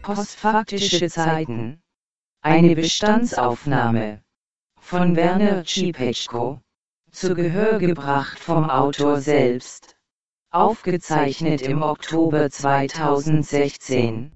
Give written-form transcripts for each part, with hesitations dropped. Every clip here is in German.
Postfaktische Zeiten. Eine Bestandsaufnahme von Werner Cipeczko. Zu Gehör gebracht vom Autor selbst. Aufgezeichnet im Oktober 2016.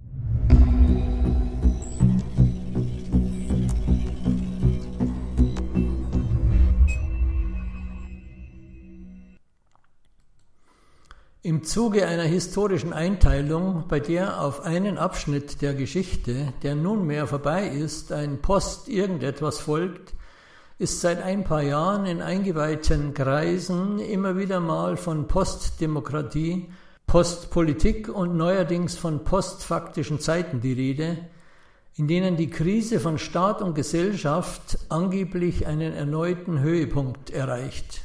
Im Zuge einer historischen Einteilung, bei der auf einen Abschnitt der Geschichte, der nunmehr vorbei ist, ein Post-Irgendetwas folgt, ist seit ein paar Jahren in eingeweihten Kreisen immer wieder mal von Postdemokratie, Postpolitik und neuerdings von postfaktischen Zeiten die Rede, in denen die Krise von Staat und Gesellschaft angeblich einen erneuten Höhepunkt erreicht.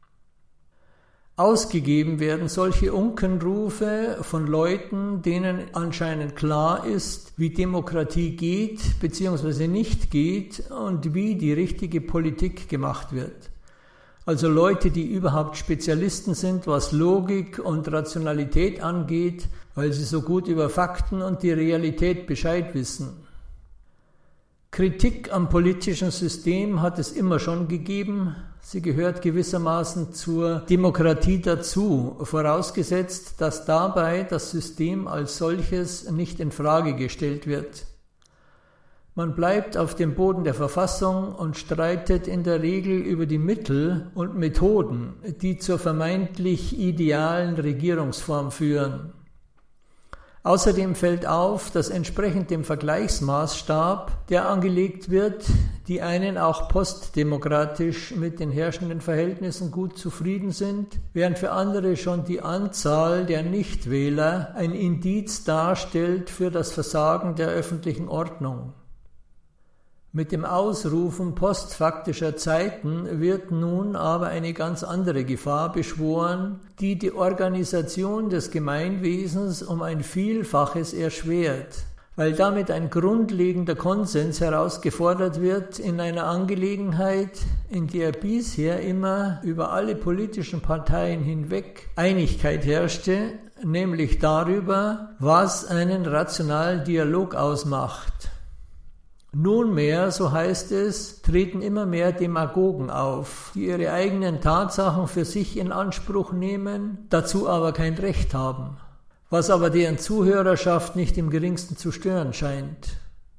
Ausgegeben werden solche Unkenrufe von Leuten, denen anscheinend klar ist, wie Demokratie geht bzw. nicht geht und wie die richtige Politik gemacht wird. Also Leute, die überhaupt Spezialisten sind, was Logik und Rationalität angeht, weil sie so gut über Fakten und die Realität Bescheid wissen. Kritik am politischen System hat es immer schon gegeben. Sie gehört gewissermaßen zur Demokratie dazu, vorausgesetzt, dass dabei das System als solches nicht in Frage gestellt wird. Man bleibt auf dem Boden der Verfassung und streitet in der Regel über die Mittel und Methoden, die zur vermeintlich idealen Regierungsform führen. Außerdem fällt auf, dass entsprechend dem Vergleichsmaßstab, der angelegt wird, die einen auch postdemokratisch mit den herrschenden Verhältnissen gut zufrieden sind, während für andere schon die Anzahl der Nichtwähler ein Indiz darstellt für das Versagen der öffentlichen Ordnung. Mit dem Ausrufen postfaktischer Zeiten wird nun aber eine ganz andere Gefahr beschworen, die die Organisation des Gemeinwesens um ein Vielfaches erschwert, weil damit ein grundlegender Konsens herausgefordert wird in einer Angelegenheit, in der bisher immer über alle politischen Parteien hinweg Einigkeit herrschte, nämlich darüber, was einen rationalen Dialog ausmacht. Nunmehr, so heißt es, treten immer mehr Demagogen auf, die ihre eigenen Tatsachen für sich in Anspruch nehmen, dazu aber kein Recht haben, was aber deren Zuhörerschaft nicht im geringsten zu stören scheint.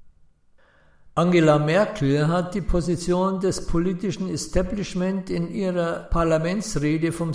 Angela Merkel hat die Position des politischen Establishment in ihrer Parlamentsrede vom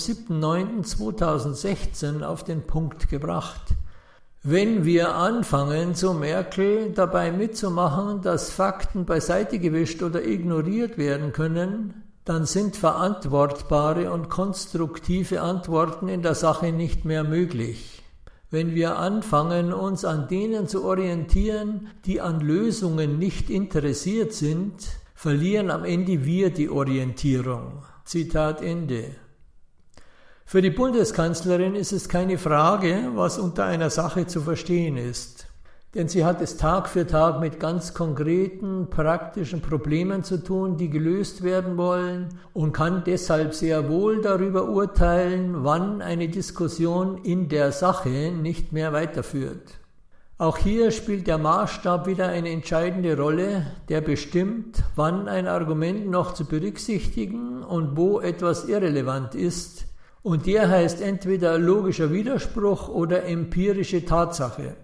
7.9.2016 auf den Punkt gebracht. Wenn wir anfangen, so Merkel, dabei mitzumachen, dass Fakten beiseite gewischt oder ignoriert werden können, dann sind verantwortbare und konstruktive Antworten in der Sache nicht mehr möglich. Wenn wir anfangen, uns an denen zu orientieren, die an Lösungen nicht interessiert sind, verlieren am Ende wir die Orientierung. Zitat Ende. Für die Bundeskanzlerin ist es keine Frage, was unter einer Sache zu verstehen ist. Denn sie hat es Tag für Tag mit ganz konkreten, praktischen Problemen zu tun, die gelöst werden wollen und kann deshalb sehr wohl darüber urteilen, wann eine Diskussion in der Sache nicht mehr weiterführt. Auch hier spielt der Maßstab wieder eine entscheidende Rolle, der bestimmt, wann ein Argument noch zu berücksichtigen und wo etwas irrelevant ist. Und der heißt entweder logischer Widerspruch oder empirische Tatsache.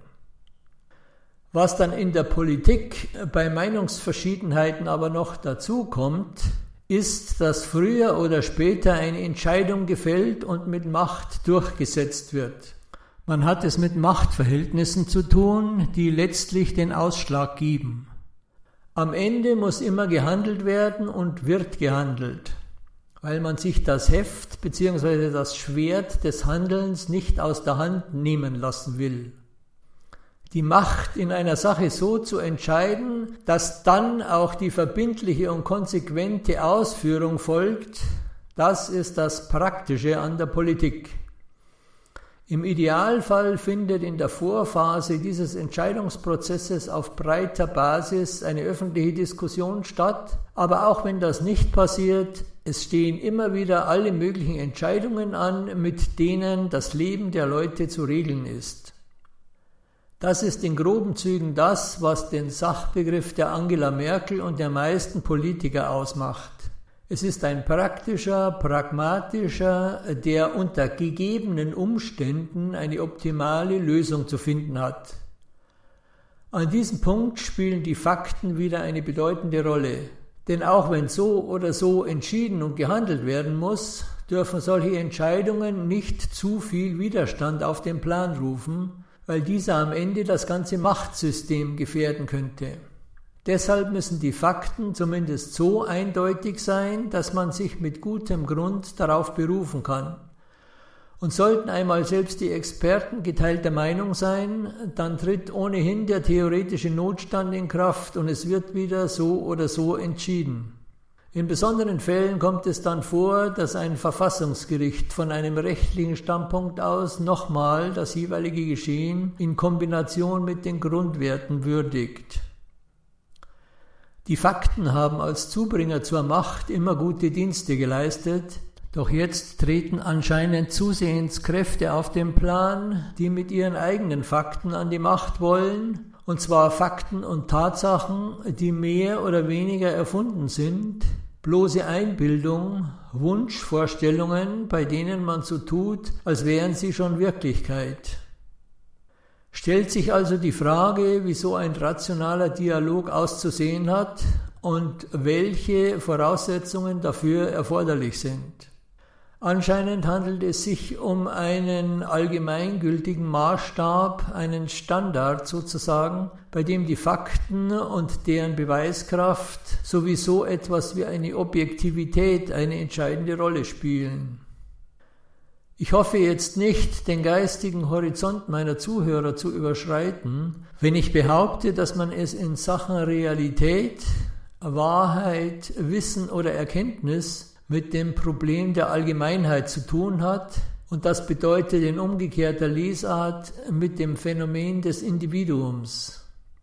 Was dann in der Politik bei Meinungsverschiedenheiten aber noch dazu kommt, ist, dass früher oder später eine Entscheidung gefällt und mit Macht durchgesetzt wird. Man hat es mit Machtverhältnissen zu tun, die letztlich den Ausschlag geben. Am Ende muss immer gehandelt werden und wird gehandelt, weil man sich das Heft bzw. das Schwert des Handelns nicht aus der Hand nehmen lassen will. Die Macht in einer Sache so zu entscheiden, dass dann auch die verbindliche und konsequente Ausführung folgt, das ist das Praktische an der Politik. Im Idealfall findet in der Vorphase dieses Entscheidungsprozesses auf breiter Basis eine öffentliche Diskussion statt, aber auch wenn das nicht passiert, es stehen immer wieder alle möglichen Entscheidungen an, mit denen das Leben der Leute zu regeln ist. Das ist in groben Zügen das, was den Sachbegriff der Angela Merkel und der meisten Politiker ausmacht. Es ist ein praktischer, pragmatischer, der unter gegebenen Umständen eine optimale Lösung zu finden hat. An diesem Punkt spielen die Fakten wieder eine bedeutende Rolle. Denn auch wenn so oder so entschieden und gehandelt werden muss, dürfen solche Entscheidungen nicht zu viel Widerstand auf den Plan rufen, weil dieser am Ende das ganze Machtsystem gefährden könnte. Deshalb müssen die Fakten zumindest so eindeutig sein, dass man sich mit gutem Grund darauf berufen kann. Und sollten einmal selbst die Experten geteilter Meinung sein, dann tritt ohnehin der theoretische Notstand in Kraft und es wird wieder so oder so entschieden. In besonderen Fällen kommt es dann vor, dass ein Verfassungsgericht von einem rechtlichen Standpunkt aus nochmal das jeweilige Geschehen in Kombination mit den Grundwerten würdigt. Die Fakten haben als Zubringer zur Macht immer gute Dienste geleistet, doch jetzt treten anscheinend zusehends Kräfte auf den Plan, die mit ihren eigenen Fakten an die Macht wollen, und zwar Fakten und Tatsachen, die mehr oder weniger erfunden sind, bloße Einbildung, Wunschvorstellungen, bei denen man so tut, als wären sie schon Wirklichkeit. Stellt sich also die Frage, wie so ein rationaler Dialog auszusehen hat und welche Voraussetzungen dafür erforderlich sind. Anscheinend handelt es sich um einen allgemeingültigen Maßstab, einen Standard sozusagen, bei dem die Fakten und deren Beweiskraft sowieso etwas wie eine Objektivität eine entscheidende Rolle spielen. Ich hoffe jetzt nicht, den geistigen Horizont meiner Zuhörer zu überschreiten, wenn ich behaupte, dass man es in Sachen Realität, Wahrheit, Wissen oder Erkenntnis mit dem Problem der Allgemeinheit zu tun hat, und das bedeutet in umgekehrter Lesart mit dem Phänomen des Individuums.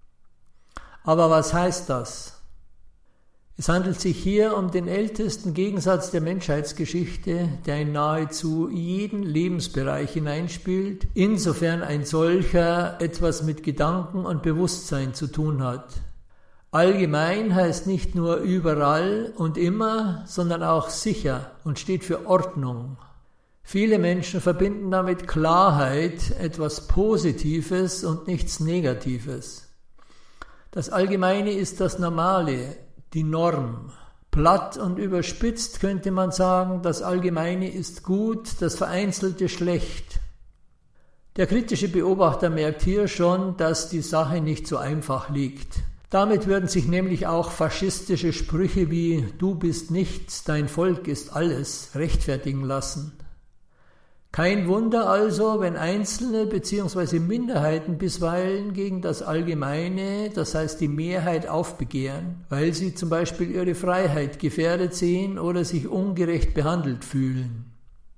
Aber was heißt das? Es handelt sich hier um den ältesten Gegensatz der Menschheitsgeschichte, der in nahezu jeden Lebensbereich hineinspielt, insofern ein solcher etwas mit Gedanken und Bewusstsein zu tun hat. Allgemein heißt nicht nur überall und immer, sondern auch sicher und steht für Ordnung. Viele Menschen verbinden damit Klarheit, etwas Positives und nichts Negatives. Das Allgemeine ist das Normale, die Norm. Platt und überspitzt könnte man sagen, das Allgemeine ist gut, das Vereinzelte schlecht. Der kritische Beobachter merkt hier schon, dass die Sache nicht so einfach liegt. Damit würden sich nämlich auch faschistische Sprüche wie »Du bist nichts, dein Volk ist alles« rechtfertigen lassen. Kein Wunder also, wenn Einzelne bzw. Minderheiten bisweilen gegen das Allgemeine, das heißt die Mehrheit, aufbegehren, weil sie zum Beispiel ihre Freiheit gefährdet sehen oder sich ungerecht behandelt fühlen.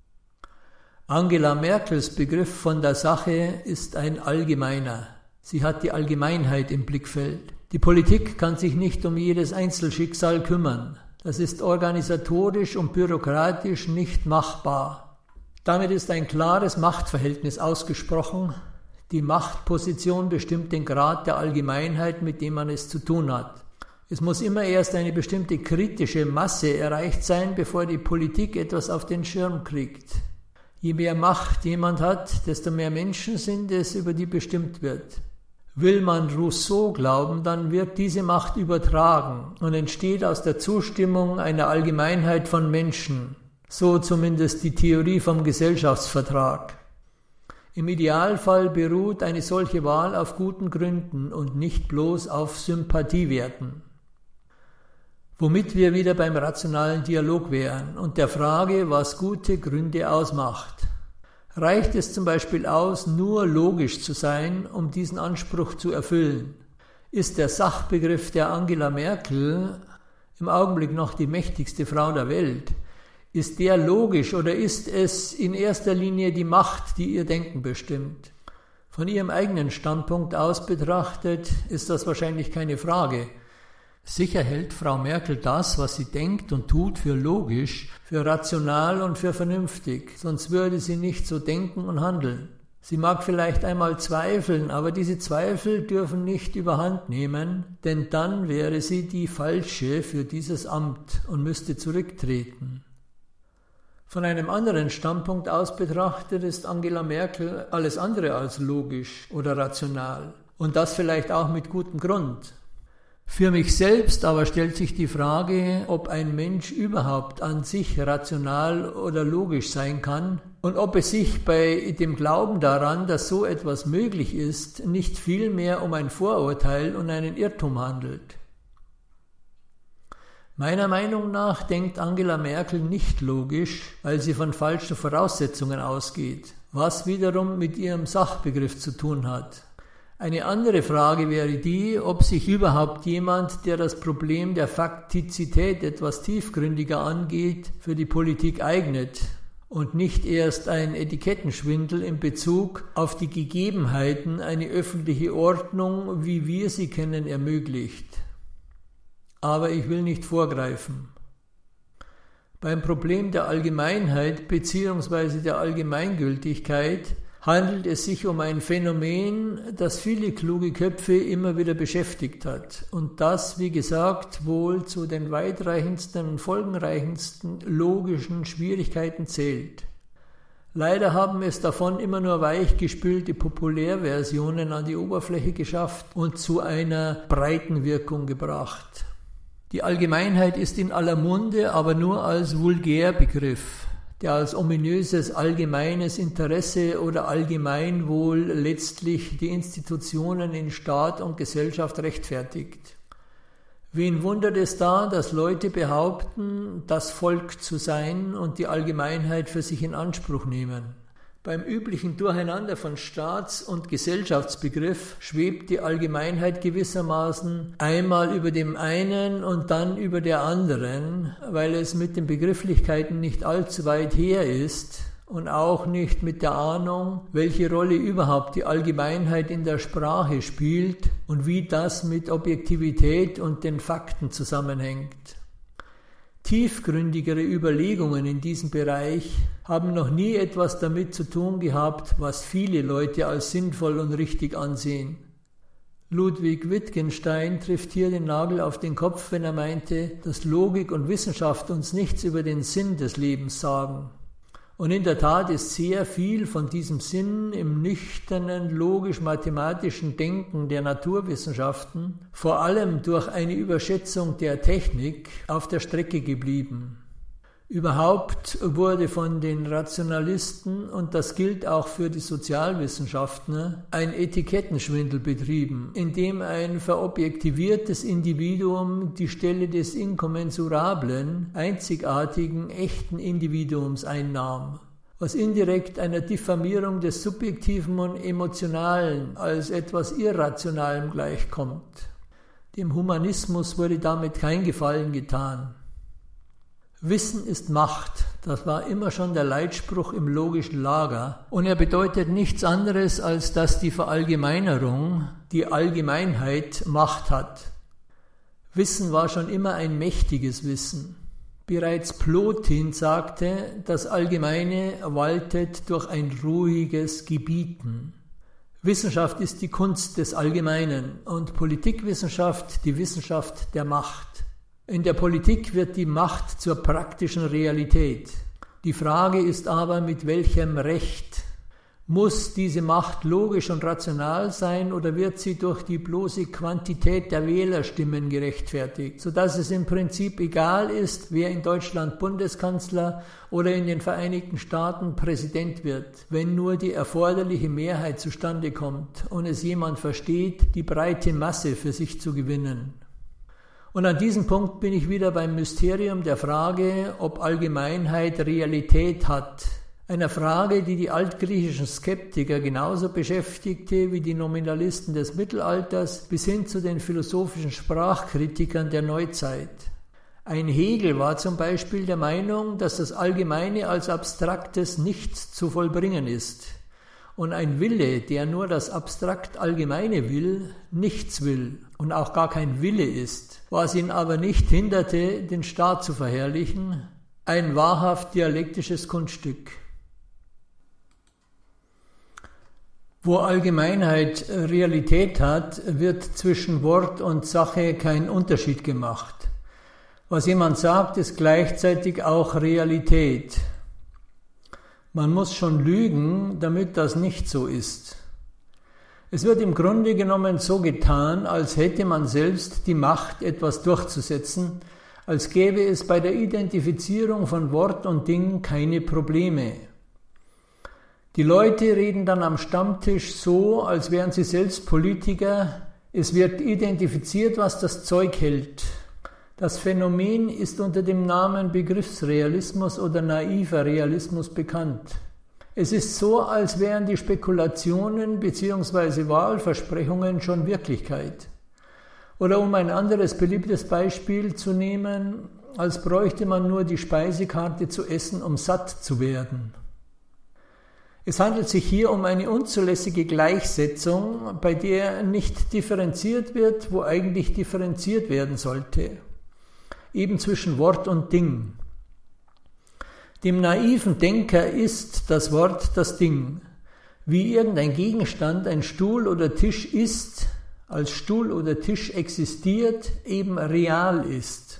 Angela Merkels Begriff von der Sache ist ein allgemeiner. Sie hat die Allgemeinheit im Blickfeld. Die Politik kann sich nicht um jedes Einzelschicksal kümmern. Das ist organisatorisch und bürokratisch nicht machbar. Damit ist ein klares Machtverhältnis ausgesprochen. Die Machtposition bestimmt den Grad der Allgemeinheit, mit dem man es zu tun hat. Es muss immer erst eine bestimmte kritische Masse erreicht sein, bevor die Politik etwas auf den Schirm kriegt. Je mehr Macht jemand hat, desto mehr Menschen sind es, über die bestimmt wird. Will man Rousseau glauben, dann wird diese Macht übertragen und entsteht aus der Zustimmung einer Allgemeinheit von Menschen. So zumindest die Theorie vom Gesellschaftsvertrag. Im Idealfall beruht eine solche Wahl auf guten Gründen und nicht bloß auf Sympathiewerten. Womit wir wieder beim rationalen Dialog wären und der Frage, was gute Gründe ausmacht. Reicht es zum Beispiel aus, nur logisch zu sein, um diesen Anspruch zu erfüllen? Ist der Sachbegriff der Angela Merkel, im Augenblick noch die mächtigste Frau der Welt, ist der logisch oder ist es in erster Linie die Macht, die ihr Denken bestimmt? Von ihrem eigenen Standpunkt aus betrachtet ist das wahrscheinlich keine Frage. Sicher hält Frau Merkel das, was sie denkt und tut, für logisch, für rational und für vernünftig, sonst würde sie nicht so denken und handeln. Sie mag vielleicht einmal zweifeln, aber diese Zweifel dürfen nicht überhand nehmen, denn dann wäre sie die Falsche für dieses Amt und müsste zurücktreten. Von einem anderen Standpunkt aus betrachtet ist Angela Merkel alles andere als logisch oder rational. Und das vielleicht auch mit gutem Grund. Für mich selbst aber stellt sich die Frage, ob ein Mensch überhaupt an sich rational oder logisch sein kann und ob es sich bei dem Glauben daran, dass so etwas möglich ist, nicht vielmehr um ein Vorurteil und einen Irrtum handelt. Meiner Meinung nach denkt Angela Merkel nicht logisch, weil sie von falschen Voraussetzungen ausgeht, was wiederum mit ihrem Sachbegriff zu tun hat. Eine andere Frage wäre die, ob sich überhaupt jemand, der das Problem der Faktizität etwas tiefgründiger angeht, für die Politik eignet und nicht erst ein Etikettenschwindel in Bezug auf die Gegebenheiten eine öffentliche Ordnung, wie wir sie kennen, ermöglicht. Aber ich will nicht vorgreifen. Beim Problem der Allgemeinheit bzw. der Allgemeingültigkeit handelt es sich um ein Phänomen, das viele kluge Köpfe immer wieder beschäftigt hat und das, wie gesagt, wohl zu den weitreichendsten und folgenreichendsten logischen Schwierigkeiten zählt. Leider haben es davon immer nur weichgespülte Populärversionen an die Oberfläche geschafft und zu einer breiten Wirkung gebracht. Die Allgemeinheit ist in aller Munde, aber nur als Vulgärbegriff, der als ominöses allgemeines Interesse oder Allgemeinwohl letztlich die Institutionen in Staat und Gesellschaft rechtfertigt. Wen wundert es da, dass Leute behaupten, das Volk zu sein und die Allgemeinheit für sich in Anspruch nehmen? Beim üblichen Durcheinander von Staats- und Gesellschaftsbegriff schwebt die Allgemeinheit gewissermaßen einmal über dem einen und dann über der anderen, weil es mit den Begrifflichkeiten nicht allzu weit her ist und auch nicht mit der Ahnung, welche Rolle überhaupt die Allgemeinheit in der Sprache spielt und wie das mit Objektivität und den Fakten zusammenhängt. Tiefgründigere Überlegungen in diesem Bereich haben noch nie etwas damit zu tun gehabt, was viele Leute als sinnvoll und richtig ansehen. Ludwig Wittgenstein trifft hier den Nagel auf den Kopf, wenn er meinte, dass Logik und Wissenschaft uns nichts über den Sinn des Lebens sagen. Und in der Tat ist sehr viel von diesem Sinn im nüchternen, logisch-mathematischen Denken der Naturwissenschaften, vor allem durch eine Überschätzung der Technik, auf der Strecke geblieben. Überhaupt wurde von den Rationalisten, und das gilt auch für die Sozialwissenschaften, ein Etikettenschwindel betrieben, in dem ein verobjektiviertes Individuum die Stelle des inkommensurablen, einzigartigen, echten Individuums einnahm, was indirekt einer Diffamierung des Subjektiven und Emotionalen als etwas Irrationalem gleichkommt. Dem Humanismus wurde damit kein Gefallen getan. Wissen ist Macht, das war immer schon der Leitspruch im logischen Lager und er bedeutet nichts anderes, als dass die Verallgemeinerung, die Allgemeinheit Macht hat. Wissen war schon immer ein mächtiges Wissen. Bereits Plotin sagte, das Allgemeine waltet durch ein ruhiges Gebieten. Wissenschaft ist die Kunst des Allgemeinen und Politikwissenschaft die Wissenschaft der Macht. In der Politik wird die Macht zur praktischen Realität. Die Frage ist aber, mit welchem Recht? Muss diese Macht logisch und rational sein oder wird sie durch die bloße Quantität der Wählerstimmen gerechtfertigt, sodass es im Prinzip egal ist, wer in Deutschland Bundeskanzler oder in den Vereinigten Staaten Präsident wird, wenn nur die erforderliche Mehrheit zustande kommt und es jemand versteht, die breite Masse für sich zu gewinnen. Und an diesem Punkt bin ich wieder beim Mysterium der Frage, ob Allgemeinheit Realität hat. Einer Frage, die die altgriechischen Skeptiker genauso beschäftigte wie die Nominalisten des Mittelalters bis hin zu den philosophischen Sprachkritikern der Neuzeit. Ein Hegel war zum Beispiel der Meinung, dass das Allgemeine als abstraktes Nichts zu vollbringen ist. Und ein Wille, der nur das abstrakt Allgemeine will, nichts will und auch gar kein Wille ist, was ihn aber nicht hinderte, den Staat zu verherrlichen, ein wahrhaft dialektisches Kunststück. Wo Allgemeinheit Realität hat, wird zwischen Wort und Sache kein Unterschied gemacht. Was jemand sagt, ist gleichzeitig auch Realität. Man muss schon lügen, damit das nicht so ist. Es wird im Grunde genommen so getan, als hätte man selbst die Macht, etwas durchzusetzen, als gäbe es bei der Identifizierung von Wort und Ding keine Probleme. Die Leute reden dann am Stammtisch so, als wären sie selbst Politiker. Es wird identifiziert, was das Zeug hält. Das Phänomen ist unter dem Namen Begriffsrealismus oder naiver Realismus bekannt. Es ist so, als wären die Spekulationen bzw. Wahlversprechungen schon Wirklichkeit. Oder um ein anderes beliebtes Beispiel zu nehmen, als bräuchte man nur die Speisekarte zu essen, um satt zu werden. Es handelt sich hier um eine unzulässige Gleichsetzung, bei der nicht differenziert wird, wo eigentlich differenziert werden sollte. Eben zwischen Wort und Ding. Dem naiven Denker ist das Wort das Ding. Wie irgendein Gegenstand, ein Stuhl oder Tisch ist, als Stuhl oder Tisch existiert, eben real ist.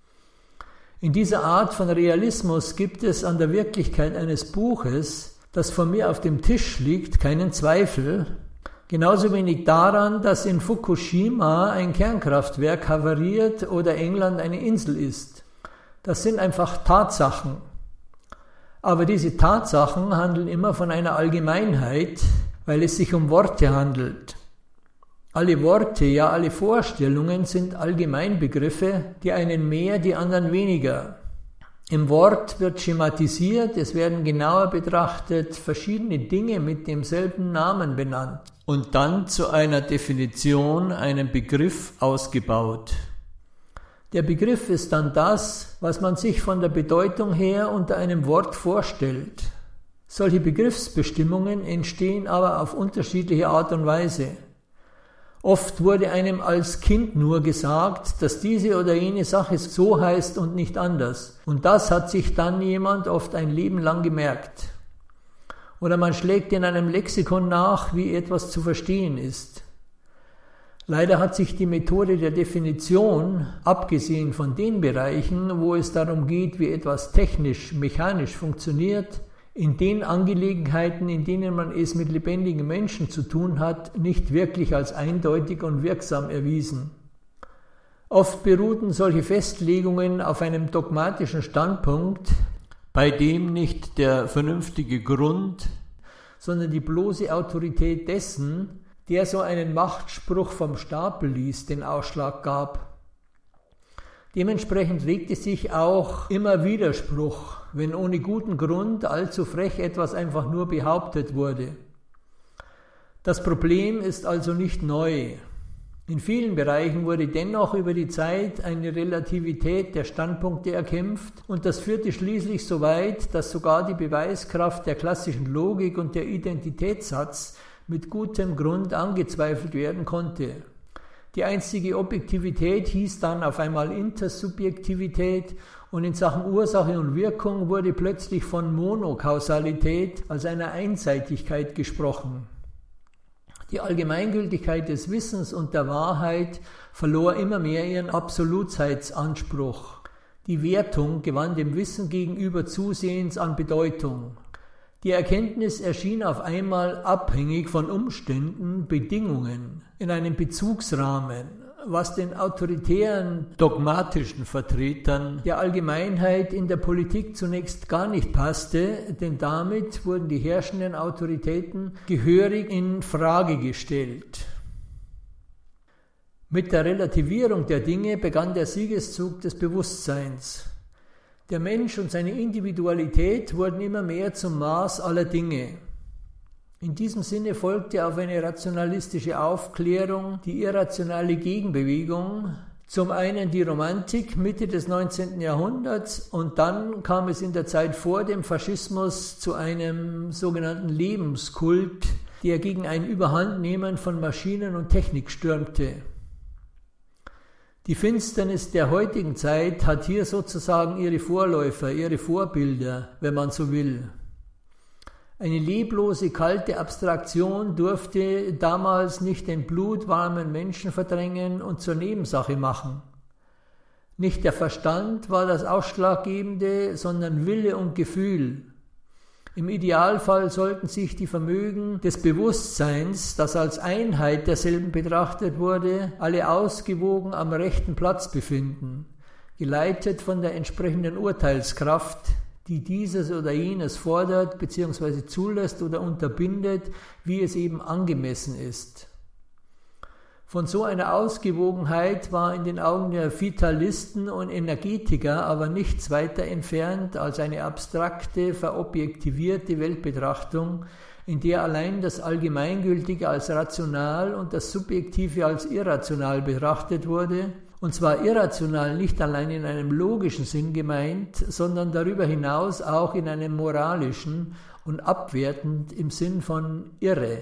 In dieser Art von Realismus gibt es an der Wirklichkeit eines Buches, das vor mir auf dem Tisch liegt, keinen Zweifel, genauso wenig daran, dass in Fukushima ein Kernkraftwerk havariert oder England eine Insel ist. Das sind einfach Tatsachen. Aber diese Tatsachen handeln immer von einer Allgemeinheit, weil es sich um Worte handelt. Alle Worte, ja alle Vorstellungen sind Allgemeinbegriffe, die einen mehr, die anderen weniger. Im Wort wird schematisiert, es werden genauer betrachtet verschiedene Dinge mit demselben Namen benannt und dann zu einer Definition, einem Begriff ausgebaut. Der Begriff ist dann das, was man sich von der Bedeutung her unter einem Wort vorstellt. Solche Begriffsbestimmungen entstehen aber auf unterschiedliche Art und Weise. Oft wurde einem als Kind nur gesagt, dass diese oder jene Sache so heißt und nicht anders. Und das hat sich dann jemand oft ein Leben lang gemerkt. Oder man schlägt in einem Lexikon nach, wie etwas zu verstehen ist. Leider hat sich die Methode der Definition, abgesehen von den Bereichen, wo es darum geht, wie etwas technisch, mechanisch funktioniert, in den Angelegenheiten, in denen man es mit lebendigen Menschen zu tun hat, nicht wirklich als eindeutig und wirksam erwiesen. Oft beruhten solche Festlegungen auf einem dogmatischen Standpunkt, bei dem nicht der vernünftige Grund, sondern die bloße Autorität dessen, der so einen Machtspruch vom Stapel ließ, den Ausschlag gab. Dementsprechend regte sich auch immer Widerspruch, wenn ohne guten Grund allzu frech etwas einfach nur behauptet wurde. Das Problem ist also nicht neu. In vielen Bereichen wurde dennoch über die Zeit eine Relativität der Standpunkte erkämpft und das führte schließlich so weit, dass sogar die Beweiskraft der klassischen Logik und der Identitätssatz mit gutem Grund angezweifelt werden konnte. Die einstige Objektivität hieß dann auf einmal Intersubjektivität und in Sachen Ursache und Wirkung wurde plötzlich von Monokausalität, als einer Einseitigkeit gesprochen. Die Allgemeingültigkeit des Wissens und der Wahrheit verlor immer mehr ihren Absolutheitsanspruch. Die Wertung gewann dem Wissen gegenüber zusehends an Bedeutung. Die Erkenntnis erschien auf einmal abhängig von Umständen, Bedingungen, in einem Bezugsrahmen, was den autoritären, dogmatischen Vertretern der Allgemeinheit in der Politik zunächst gar nicht passte, denn damit wurden die herrschenden Autoritäten gehörig in Frage gestellt. Mit der Relativierung der Dinge begann der Siegeszug des Bewusstseins. Der Mensch und seine Individualität wurden immer mehr zum Maß aller Dinge. In diesem Sinne folgte auf eine rationalistische Aufklärung die irrationale Gegenbewegung, zum einen die Romantik Mitte des 19. Jahrhunderts und dann kam es in der Zeit vor dem Faschismus zu einem sogenannten Lebenskult, der gegen ein Überhandnehmen von Maschinen und Technik stürmte. Die Finsternis der heutigen Zeit hat hier sozusagen ihre Vorläufer, ihre Vorbilder, wenn man so will. Eine leblose, kalte Abstraktion durfte damals nicht den blutwarmen Menschen verdrängen und zur Nebensache machen. Nicht der Verstand war das Ausschlaggebende, sondern Wille und Gefühl. Im Idealfall sollten sich die Vermögen des Bewusstseins, das als Einheit derselben betrachtet wurde, alle ausgewogen am rechten Platz befinden, geleitet von der entsprechenden Urteilskraft, die dieses oder jenes fordert bzw. zulässt oder unterbindet, wie es eben angemessen ist. Von so einer Ausgewogenheit war in den Augen der Vitalisten und Energetiker aber nichts weiter entfernt als eine abstrakte, verobjektivierte Weltbetrachtung, in der allein das Allgemeingültige als rational und das Subjektive als irrational betrachtet wurde, und zwar irrational nicht allein in einem logischen Sinn gemeint, sondern darüber hinaus auch in einem moralischen und abwertend im Sinn von irre.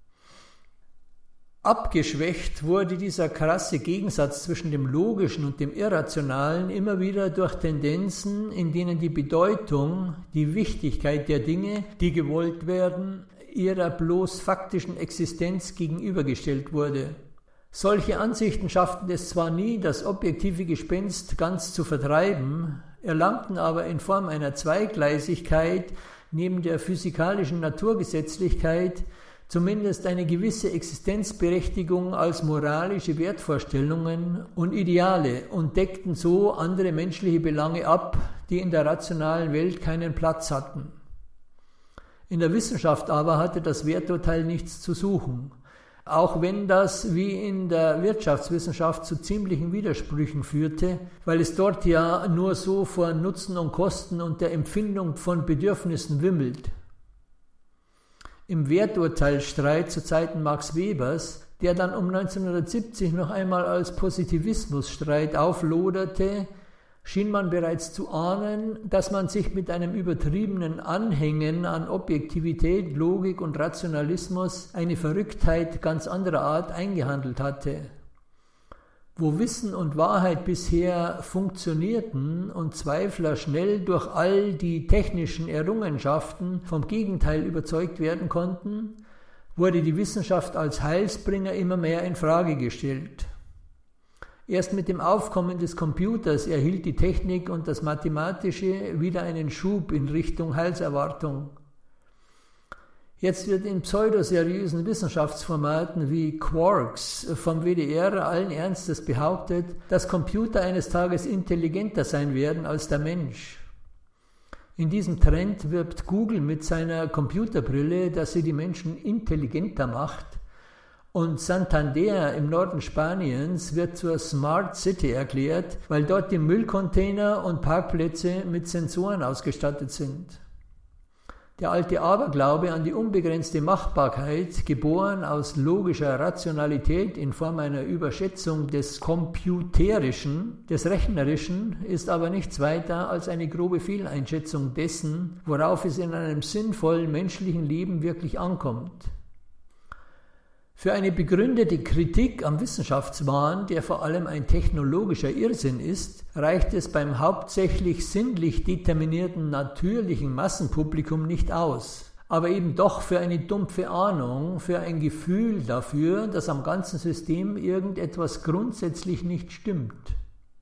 Abgeschwächt wurde dieser krasse Gegensatz zwischen dem Logischen und dem Irrationalen immer wieder durch Tendenzen, in denen die Bedeutung, die Wichtigkeit der Dinge, die gewollt werden, ihrer bloß faktischen Existenz gegenübergestellt wurde. Solche Ansichten schafften es zwar nie, das objektive Gespenst ganz zu vertreiben, erlangten aber in Form einer Zweigleisigkeit neben der physikalischen Naturgesetzlichkeit zumindest eine gewisse Existenzberechtigung als moralische Wertvorstellungen und Ideale und deckten so andere menschliche Belange ab, die in der rationalen Welt keinen Platz hatten. In der Wissenschaft aber hatte das Werturteil nichts zu suchen, auch wenn das wie in der Wirtschaftswissenschaft zu ziemlichen Widersprüchen führte, weil es dort ja nur so vor Nutzen und Kosten und der Empfindung von Bedürfnissen wimmelt. Im Werturteilsstreit zu Zeiten Max Webers, der dann um 1970 noch einmal als Positivismusstreit aufloderte, schien man bereits zu ahnen, dass man sich mit einem übertriebenen Anhängen an Objektivität, Logik und Rationalismus eine Verrücktheit ganz anderer Art eingehandelt hatte. Wo Wissen und Wahrheit bisher funktionierten und Zweifler schnell durch all die technischen Errungenschaften vom Gegenteil überzeugt werden konnten, wurde die Wissenschaft als Heilsbringer immer mehr in Frage gestellt. Erst mit dem Aufkommen des Computers erhielt die Technik und das Mathematische wieder einen Schub in Richtung Heilserwartung. Jetzt wird in pseudoseriösen Wissenschaftsformaten wie Quarks vom WDR allen Ernstes behauptet, dass Computer eines Tages intelligenter sein werden als der Mensch. In diesem Trend wirbt Google mit seiner Computerbrille, dass sie die Menschen intelligenter macht, und Santander im Norden Spaniens wird zur Smart City erklärt, weil dort die Müllcontainer und Parkplätze mit Sensoren ausgestattet sind. Der alte Aberglaube an die unbegrenzte Machbarkeit, geboren aus logischer Rationalität in Form einer Überschätzung des Computerischen, des Rechnerischen, ist aber nichts weiter als eine grobe Fehleinschätzung dessen, worauf es in einem sinnvollen menschlichen Leben wirklich ankommt. Für eine begründete Kritik am Wissenschaftswahn, der vor allem ein technologischer Irrsinn ist, reicht es beim hauptsächlich sinnlich determinierten natürlichen Massenpublikum nicht aus, aber eben doch für eine dumpfe Ahnung, für ein Gefühl dafür, dass am ganzen System irgendetwas grundsätzlich nicht stimmt.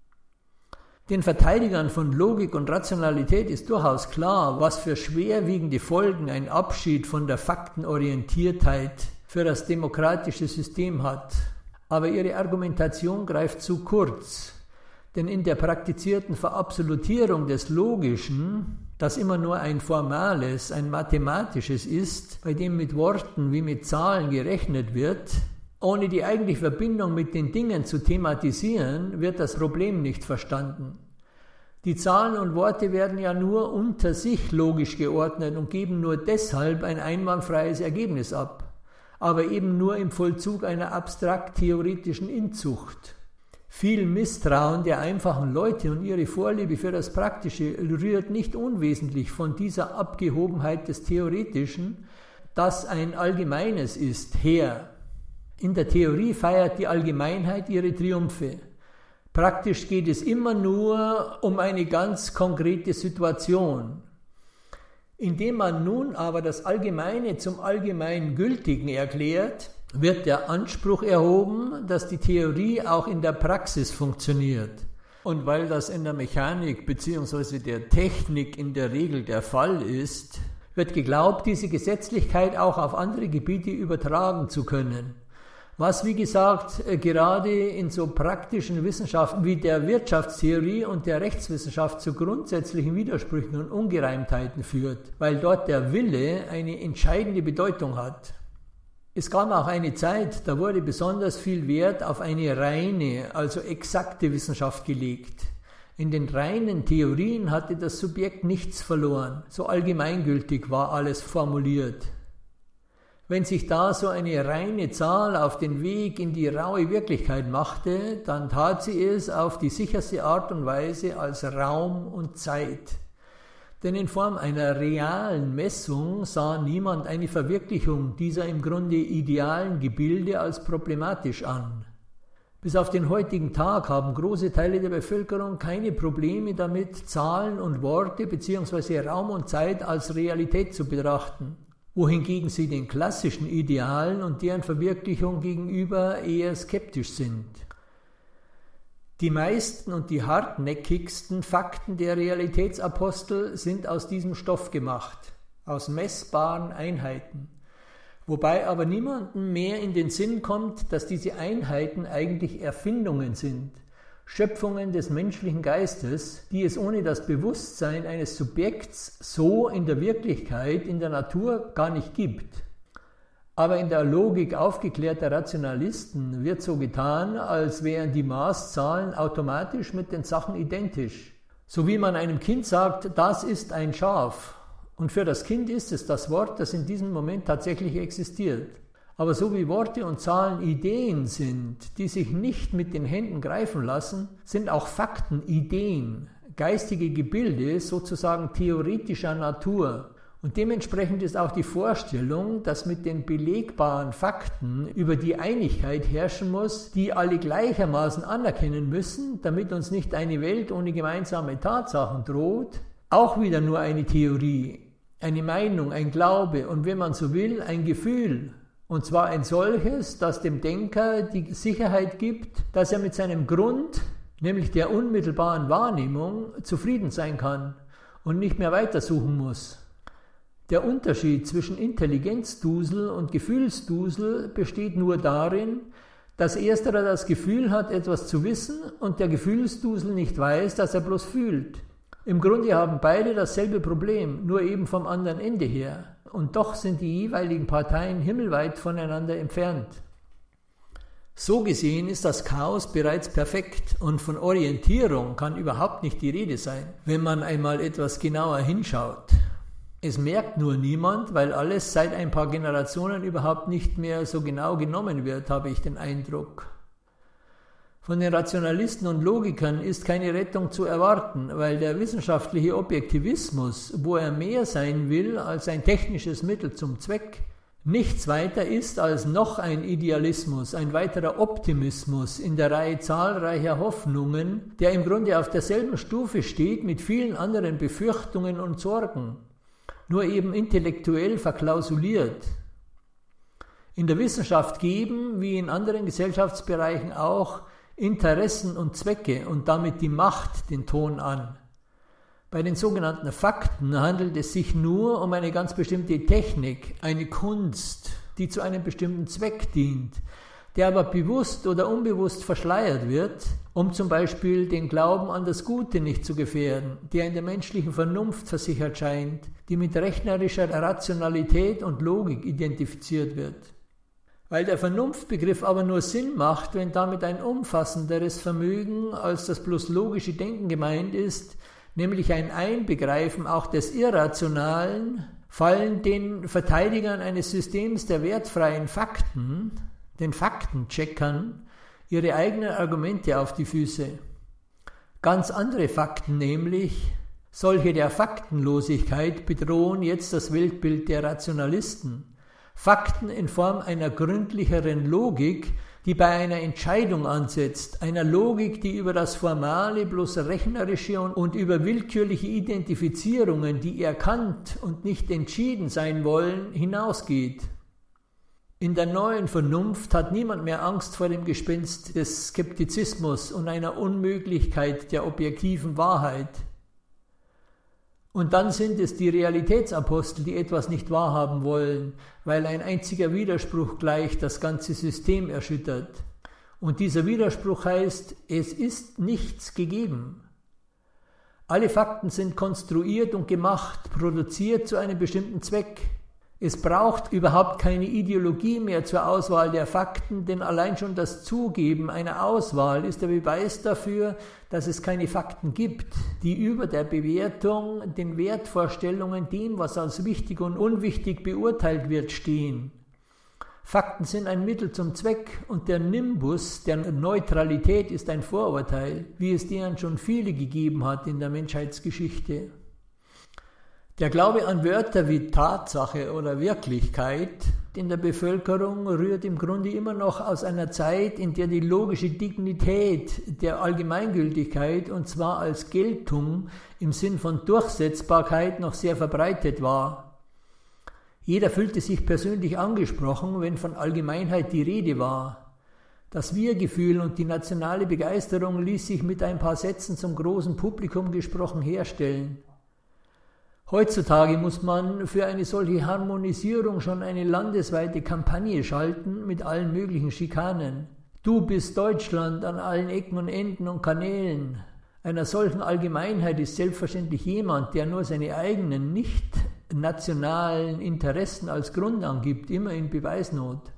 Den Verteidigern von Logik und Rationalität ist durchaus klar, was für schwerwiegende Folgen ein Abschied von der Faktenorientiertheit für das demokratische System hat. Aber ihre Argumentation greift zu kurz, denn in der praktizierten Verabsolutierung des Logischen, das immer nur ein formales, ein mathematisches ist, bei dem mit Worten wie mit Zahlen gerechnet wird, ohne die eigentliche Verbindung mit den Dingen zu thematisieren, wird das Problem nicht verstanden. Die Zahlen und Worte werden ja nur unter sich logisch geordnet und geben nur deshalb ein einwandfreies Ergebnis ab, aber eben nur im Vollzug einer abstrakt-theoretischen Inzucht. Viel Misstrauen der einfachen Leute und ihre Vorliebe für das Praktische rührt nicht unwesentlich von dieser Abgehobenheit des Theoretischen, das ein Allgemeines ist, her. In der Theorie feiert die Allgemeinheit ihre Triumphe. Praktisch geht es immer nur um eine ganz konkrete Situation. Indem man nun aber das Allgemeine zum Allgemeingültigen erklärt, wird der Anspruch erhoben, dass die Theorie auch in der Praxis funktioniert. Und weil das in der Mechanik bzw. der Technik in der Regel der Fall ist, wird geglaubt, diese Gesetzlichkeit auch auf andere Gebiete übertragen zu können. Was, wie gesagt, gerade in so praktischen Wissenschaften wie der Wirtschaftstheorie und der Rechtswissenschaft zu grundsätzlichen Widersprüchen und Ungereimtheiten führt, weil dort der Wille eine entscheidende Bedeutung hat. Es gab auch eine Zeit, da wurde besonders viel Wert auf eine reine, also exakte Wissenschaft gelegt. In den reinen Theorien hatte das Subjekt nichts verloren, so allgemeingültig war alles formuliert. Wenn sich da so eine reine Zahl auf den Weg in die raue Wirklichkeit machte, dann tat sie es auf die sicherste Art und Weise als Raum und Zeit. Denn in Form einer realen Messung sah niemand eine Verwirklichung dieser im Grunde idealen Gebilde als problematisch an. Bis auf den heutigen Tag haben große Teile der Bevölkerung keine Probleme damit, Zahlen und Worte bzw. Raum und Zeit als Realität zu betrachten, wohingegen sie den klassischen Idealen und deren Verwirklichung gegenüber eher skeptisch sind. Die meisten und die hartnäckigsten Fakten der Realitätsapostel sind aus diesem Stoff gemacht, aus messbaren Einheiten, wobei aber niemandem mehr in den Sinn kommt, dass diese Einheiten eigentlich Erfindungen sind, Schöpfungen des menschlichen Geistes, die es ohne das Bewusstsein eines Subjekts so in der Wirklichkeit, in der Natur gar nicht gibt. Aber in der Logik aufgeklärter Rationalisten wird so getan, als wären die Maßzahlen automatisch mit den Sachen identisch. So wie man einem Kind sagt, das ist ein Schaf. Und für das Kind ist es das Wort, das in diesem Moment tatsächlich existiert. Aber so wie Worte und Zahlen Ideen sind, die sich nicht mit den Händen greifen lassen, sind auch Fakten Ideen, geistige Gebilde sozusagen theoretischer Natur. Und dementsprechend ist auch die Vorstellung, dass mit den belegbaren Fakten über die Einigkeit herrschen muss, die alle gleichermaßen anerkennen müssen, damit uns nicht eine Welt ohne gemeinsame Tatsachen droht, auch wieder nur eine Theorie, eine Meinung, ein Glaube und wenn man so will, ein Gefühl. Und zwar ein solches, das dem Denker die Sicherheit gibt, dass er mit seinem Grund, nämlich der unmittelbaren Wahrnehmung, zufrieden sein kann und nicht mehr weitersuchen muss. Der Unterschied zwischen Intelligenzdusel und Gefühlsdusel besteht nur darin, dass ersterer das Gefühl hat, etwas zu wissen und der Gefühlsdusel nicht weiß, dass er bloß fühlt. Im Grunde haben beide dasselbe Problem, nur eben vom anderen Ende her. Und doch sind die jeweiligen Parteien himmelweit voneinander entfernt. So gesehen ist das Chaos bereits perfekt und von Orientierung kann überhaupt nicht die Rede sein, wenn man einmal etwas genauer hinschaut. Es merkt nur niemand, weil alles seit ein paar Generationen überhaupt nicht mehr so genau genommen wird, habe ich den Eindruck. Von den Rationalisten und Logikern ist keine Rettung zu erwarten, weil der wissenschaftliche Objektivismus, wo er mehr sein will als ein technisches Mittel zum Zweck, nichts weiter ist als noch ein Idealismus, ein weiterer Optimismus in der Reihe zahlreicher Hoffnungen, der im Grunde auf derselben Stufe steht mit vielen anderen Befürchtungen und Sorgen. Nur eben intellektuell verklausuliert. In der Wissenschaft geben, wie in anderen Gesellschaftsbereichen auch, Interessen und Zwecke und damit die Macht den Ton an. Bei den sogenannten Fakten handelt es sich nur um eine ganz bestimmte Technik, eine Kunst, die zu einem bestimmten Zweck dient, der aber bewusst oder unbewusst verschleiert wird, um zum Beispiel den Glauben an das Gute nicht zu gefährden, der in der menschlichen Vernunft versichert scheint, die mit rechnerischer Rationalität und Logik identifiziert wird. Weil der Vernunftbegriff aber nur Sinn macht, wenn damit ein umfassenderes Vermögen als das bloß logische Denken gemeint ist, nämlich ein Einbegreifen auch des Irrationalen, fallen den Verteidigern eines Systems der wertfreien Fakten, den Faktencheckern, ihre eigenen Argumente auf die Füße. Ganz andere Fakten nämlich, solche der Faktenlosigkeit, bedrohen jetzt das Weltbild der Rationalisten. Fakten in Form einer gründlicheren Logik, die bei einer Entscheidung ansetzt, einer Logik, die über das Formale, bloß Rechnerische und über willkürliche Identifizierungen, die erkannt und nicht entschieden sein wollen, hinausgeht. In der neuen Vernunft hat niemand mehr Angst vor dem Gespenst des Skeptizismus und einer Unmöglichkeit der objektiven Wahrheit. Und dann sind es die Realitätsapostel, die etwas nicht wahrhaben wollen, weil ein einziger Widerspruch gleich das ganze System erschüttert. Und dieser Widerspruch heißt, es ist nichts gegeben. Alle Fakten sind konstruiert und gemacht, produziert zu einem bestimmten Zweck. Es braucht überhaupt keine Ideologie mehr zur Auswahl der Fakten, denn allein schon das Zugeben einer Auswahl ist der Beweis dafür, dass es keine Fakten gibt, die über der Bewertung, den Wertvorstellungen, dem, was als wichtig und unwichtig beurteilt wird, stehen. Fakten sind ein Mittel zum Zweck und der Nimbus der Neutralität ist ein Vorurteil, wie es deren schon viele gegeben hat in der Menschheitsgeschichte. Der Glaube an Wörter wie Tatsache oder Wirklichkeit in der Bevölkerung rührt im Grunde immer noch aus einer Zeit, in der die logische Dignität der Allgemeingültigkeit, und zwar als Geltung im Sinn von Durchsetzbarkeit, noch sehr verbreitet war. Jeder fühlte sich persönlich angesprochen, wenn von Allgemeinheit die Rede war. Das Wir-Gefühl und die nationale Begeisterung ließ sich mit ein paar Sätzen zum großen Publikum gesprochen herstellen. Heutzutage muss man für eine solche Harmonisierung schon eine landesweite Kampagne schalten mit allen möglichen Schikanen. Du bist Deutschland an allen Ecken und Enden und Kanälen. Einer solchen Allgemeinheit ist selbstverständlich jemand, der nur seine eigenen, nicht nationalen Interessen als Grund angibt, immer in Beweisnot.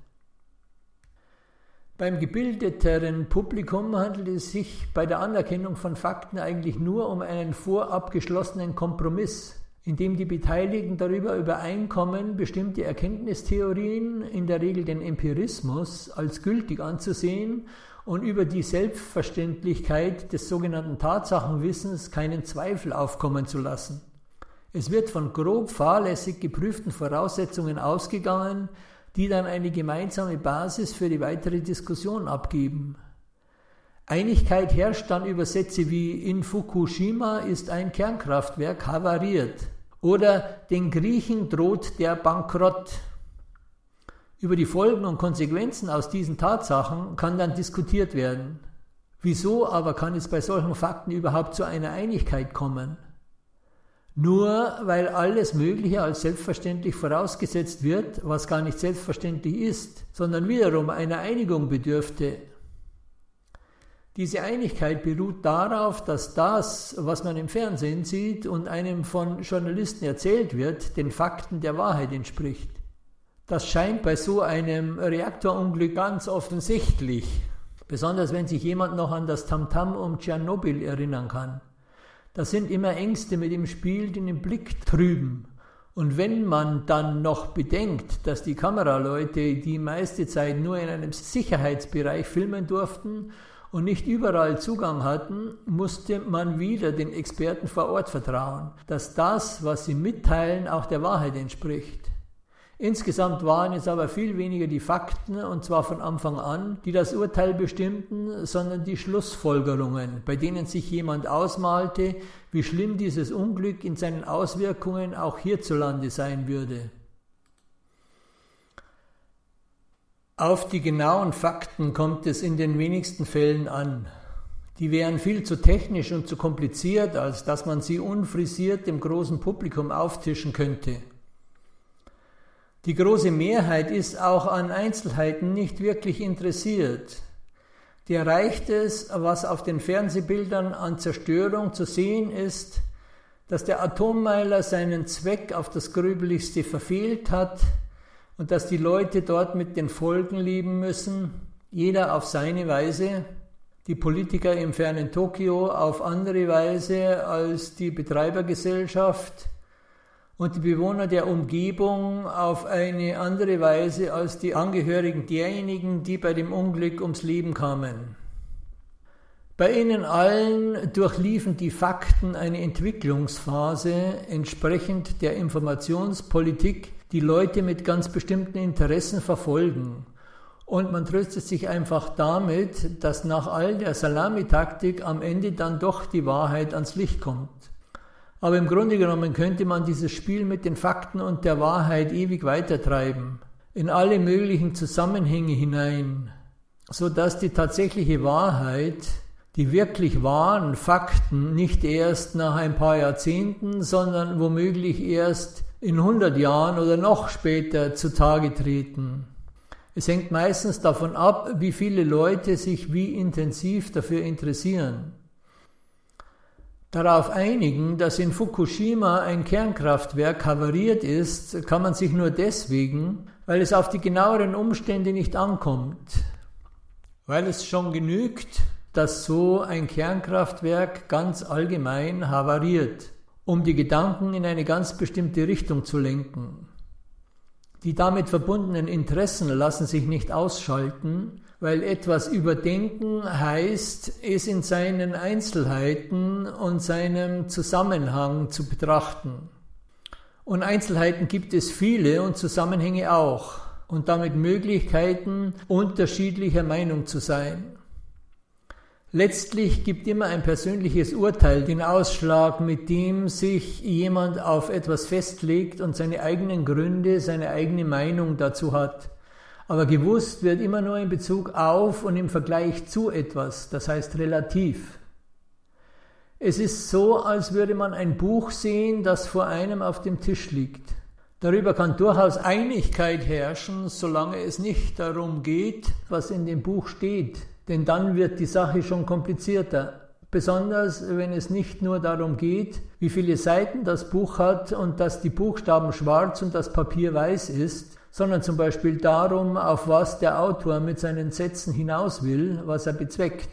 Beim gebildeteren Publikum handelt es sich bei der Anerkennung von Fakten eigentlich nur um einen vorab geschlossenen Kompromiss, in dem die Beteiligten darüber übereinkommen, bestimmte Erkenntnistheorien, in der Regel den Empirismus, als gültig anzusehen und über die Selbstverständlichkeit des sogenannten Tatsachenwissens keinen Zweifel aufkommen zu lassen. Es wird von grob fahrlässig geprüften Voraussetzungen ausgegangen, die dann eine gemeinsame Basis für die weitere Diskussion abgeben. Einigkeit herrscht dann über Sätze wie in Fukushima ist ein Kernkraftwerk havariert oder den Griechen droht der Bankrott. Über die Folgen und Konsequenzen aus diesen Tatsachen kann dann diskutiert werden. Wieso aber kann es bei solchen Fakten überhaupt zu einer Einigkeit kommen? Nur weil alles Mögliche als selbstverständlich vorausgesetzt wird, was gar nicht selbstverständlich ist, sondern wiederum einer Einigung bedürfte. Diese Einigkeit beruht darauf, dass das, was man im Fernsehen sieht und einem von Journalisten erzählt wird, den Fakten der Wahrheit entspricht. Das scheint bei so einem Reaktorunglück ganz offensichtlich, besonders wenn sich jemand noch an das Tamtam um Tschernobyl erinnern kann. Da sind immer Ängste mit im Spiel, die den Blick trüben. Und wenn man dann noch bedenkt, dass die Kameraleute die meiste Zeit nur in einem Sicherheitsbereich filmen durften und nicht überall Zugang hatten, musste man wieder den Experten vor Ort vertrauen, dass das, was sie mitteilen, auch der Wahrheit entspricht. Insgesamt waren es aber viel weniger die Fakten, und zwar von Anfang an, die das Urteil bestimmten, sondern die Schlussfolgerungen, bei denen sich jemand ausmalte, wie schlimm dieses Unglück in seinen Auswirkungen auch hierzulande sein würde. Auf die genauen Fakten kommt es in den wenigsten Fällen an. Die wären viel zu technisch und zu kompliziert, als dass man sie unfrisiert dem großen Publikum auftischen könnte. Die große Mehrheit ist auch an Einzelheiten nicht wirklich interessiert. Der reicht es, was auf den Fernsehbildern an Zerstörung zu sehen ist, dass der Atommeiler seinen Zweck auf das Gröbeligste verfehlt hat und dass die Leute dort mit den Folgen leben müssen, jeder auf seine Weise, die Politiker im fernen Tokio auf andere Weise als die Betreibergesellschaft und die Bewohner der Umgebung auf eine andere Weise als die Angehörigen derjenigen, die bei dem Unglück ums Leben kamen. Bei ihnen allen durchliefen die Fakten eine Entwicklungsphase entsprechend der Informationspolitik, die Leute mit ganz bestimmten Interessen verfolgen. und man tröstet sich einfach damit, dass nach all der Salamitaktik am Ende dann doch die Wahrheit ans Licht kommt. Aber im Grunde genommen könnte man dieses Spiel mit den Fakten und der Wahrheit ewig weitertreiben, in alle möglichen Zusammenhänge hinein, sodass die tatsächliche Wahrheit, die wirklich wahren Fakten nicht erst nach ein paar Jahrzehnten, sondern womöglich erst in 100 Jahren oder noch später zutage treten. Es hängt meistens davon ab, wie viele Leute sich wie intensiv dafür interessieren. Darauf einigen, dass in Fukushima ein Kernkraftwerk havariert ist, kann man sich nur deswegen, weil es auf die genaueren Umstände nicht ankommt. Weil es schon genügt, dass so ein Kernkraftwerk ganz allgemein havariert, um die Gedanken in eine ganz bestimmte Richtung zu lenken. Die damit verbundenen Interessen lassen sich nicht ausschalten, weil etwas überdenken heißt, es in seinen Einzelheiten und seinem Zusammenhang zu betrachten. Und Einzelheiten gibt es viele und Zusammenhänge auch und damit Möglichkeiten, unterschiedlicher Meinung zu sein. Letztlich gibt immer ein persönliches Urteil den Ausschlag, mit dem sich jemand auf etwas festlegt und seine eigenen Gründe, seine eigene Meinung dazu hat. Aber gewusst wird immer nur in Bezug auf und im Vergleich zu etwas, das heißt relativ. Es ist so, als würde man ein Buch sehen, das vor einem auf dem Tisch liegt. Darüber kann durchaus Einigkeit herrschen, solange es nicht darum geht, was in dem Buch steht. Denn dann wird die Sache schon komplizierter. Besonders, wenn es nicht nur darum geht, wie viele Seiten das Buch hat und dass die Buchstaben schwarz und das Papier weiß ist, sondern zum Beispiel darum, auf was der Autor mit seinen Sätzen hinaus will, was er bezweckt.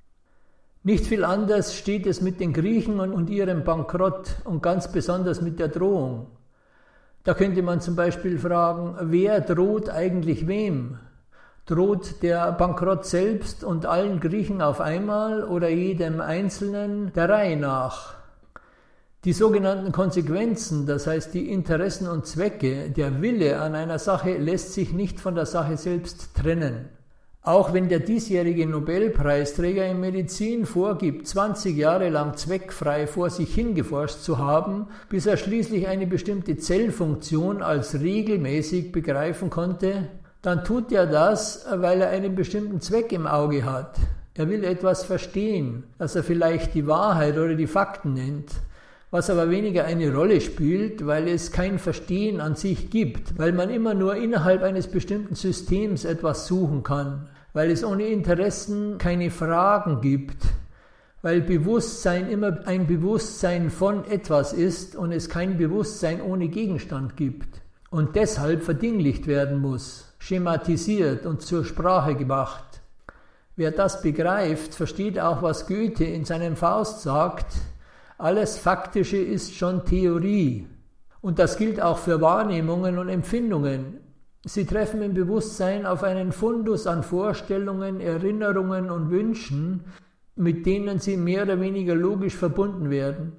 Nicht viel anders steht es mit den Griechen und ihrem Bankrott und ganz besonders mit der Drohung. Da könnte man zum Beispiel fragen, wer droht eigentlich wem? Droht der Bankrott selbst und allen Griechen auf einmal oder jedem Einzelnen der Reihe nach? Die sogenannten Konsequenzen, das heißt die Interessen und Zwecke, der Wille an einer Sache lässt sich nicht von der Sache selbst trennen. Auch wenn der diesjährige Nobelpreisträger in Medizin vorgibt, 20 Jahre lang zweckfrei vor sich hingeforscht zu haben, bis er schließlich eine bestimmte Zellfunktion als regelmäßig begreifen konnte, dann tut er das, weil er einen bestimmten Zweck im Auge hat. Er will etwas verstehen, das er vielleicht die Wahrheit oder die Fakten nennt, was aber weniger eine Rolle spielt, weil es kein Verstehen an sich gibt, weil man immer nur innerhalb eines bestimmten Systems etwas suchen kann, weil es ohne Interessen keine Fragen gibt, weil Bewusstsein immer ein Bewusstsein von etwas ist und es kein Bewusstsein ohne Gegenstand gibt und deshalb verdinglicht werden muss, schematisiert und zur Sprache gebracht. Wer das begreift, versteht auch, was Goethe in seinem Faust sagt: Alles Faktische ist schon Theorie. Und das gilt auch für Wahrnehmungen und Empfindungen. Sie treffen im Bewusstsein auf einen Fundus an Vorstellungen, Erinnerungen und Wünschen, mit denen sie mehr oder weniger logisch verbunden werden.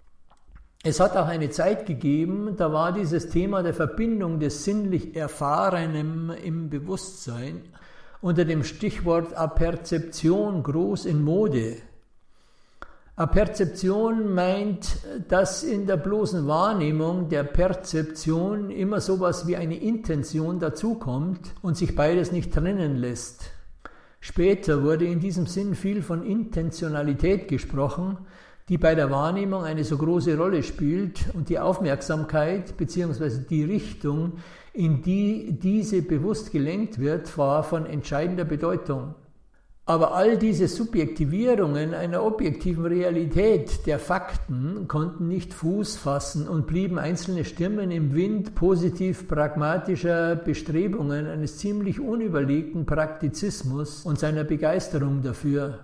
Es hat auch eine Zeit gegeben, da war dieses Thema der Verbindung des sinnlich Erfahrenen im Bewusstsein unter dem Stichwort Aperzeption groß in Mode. Aperzeption meint, dass in der bloßen Wahrnehmung der Perzeption immer sowas wie eine Intention dazukommt und sich beides nicht trennen lässt. Später wurde in diesem Sinn viel von Intentionalität gesprochen, die bei der Wahrnehmung eine so große Rolle spielt und die Aufmerksamkeit bzw. die Richtung, in die diese bewusst gelenkt wird, war von entscheidender Bedeutung. Aber all diese Subjektivierungen einer objektiven Realität der Fakten konnten nicht Fuß fassen und blieben einzelne Stimmen im Wind positiv-pragmatischer Bestrebungen eines ziemlich unüberlegten Praktizismus und seiner Begeisterung dafür.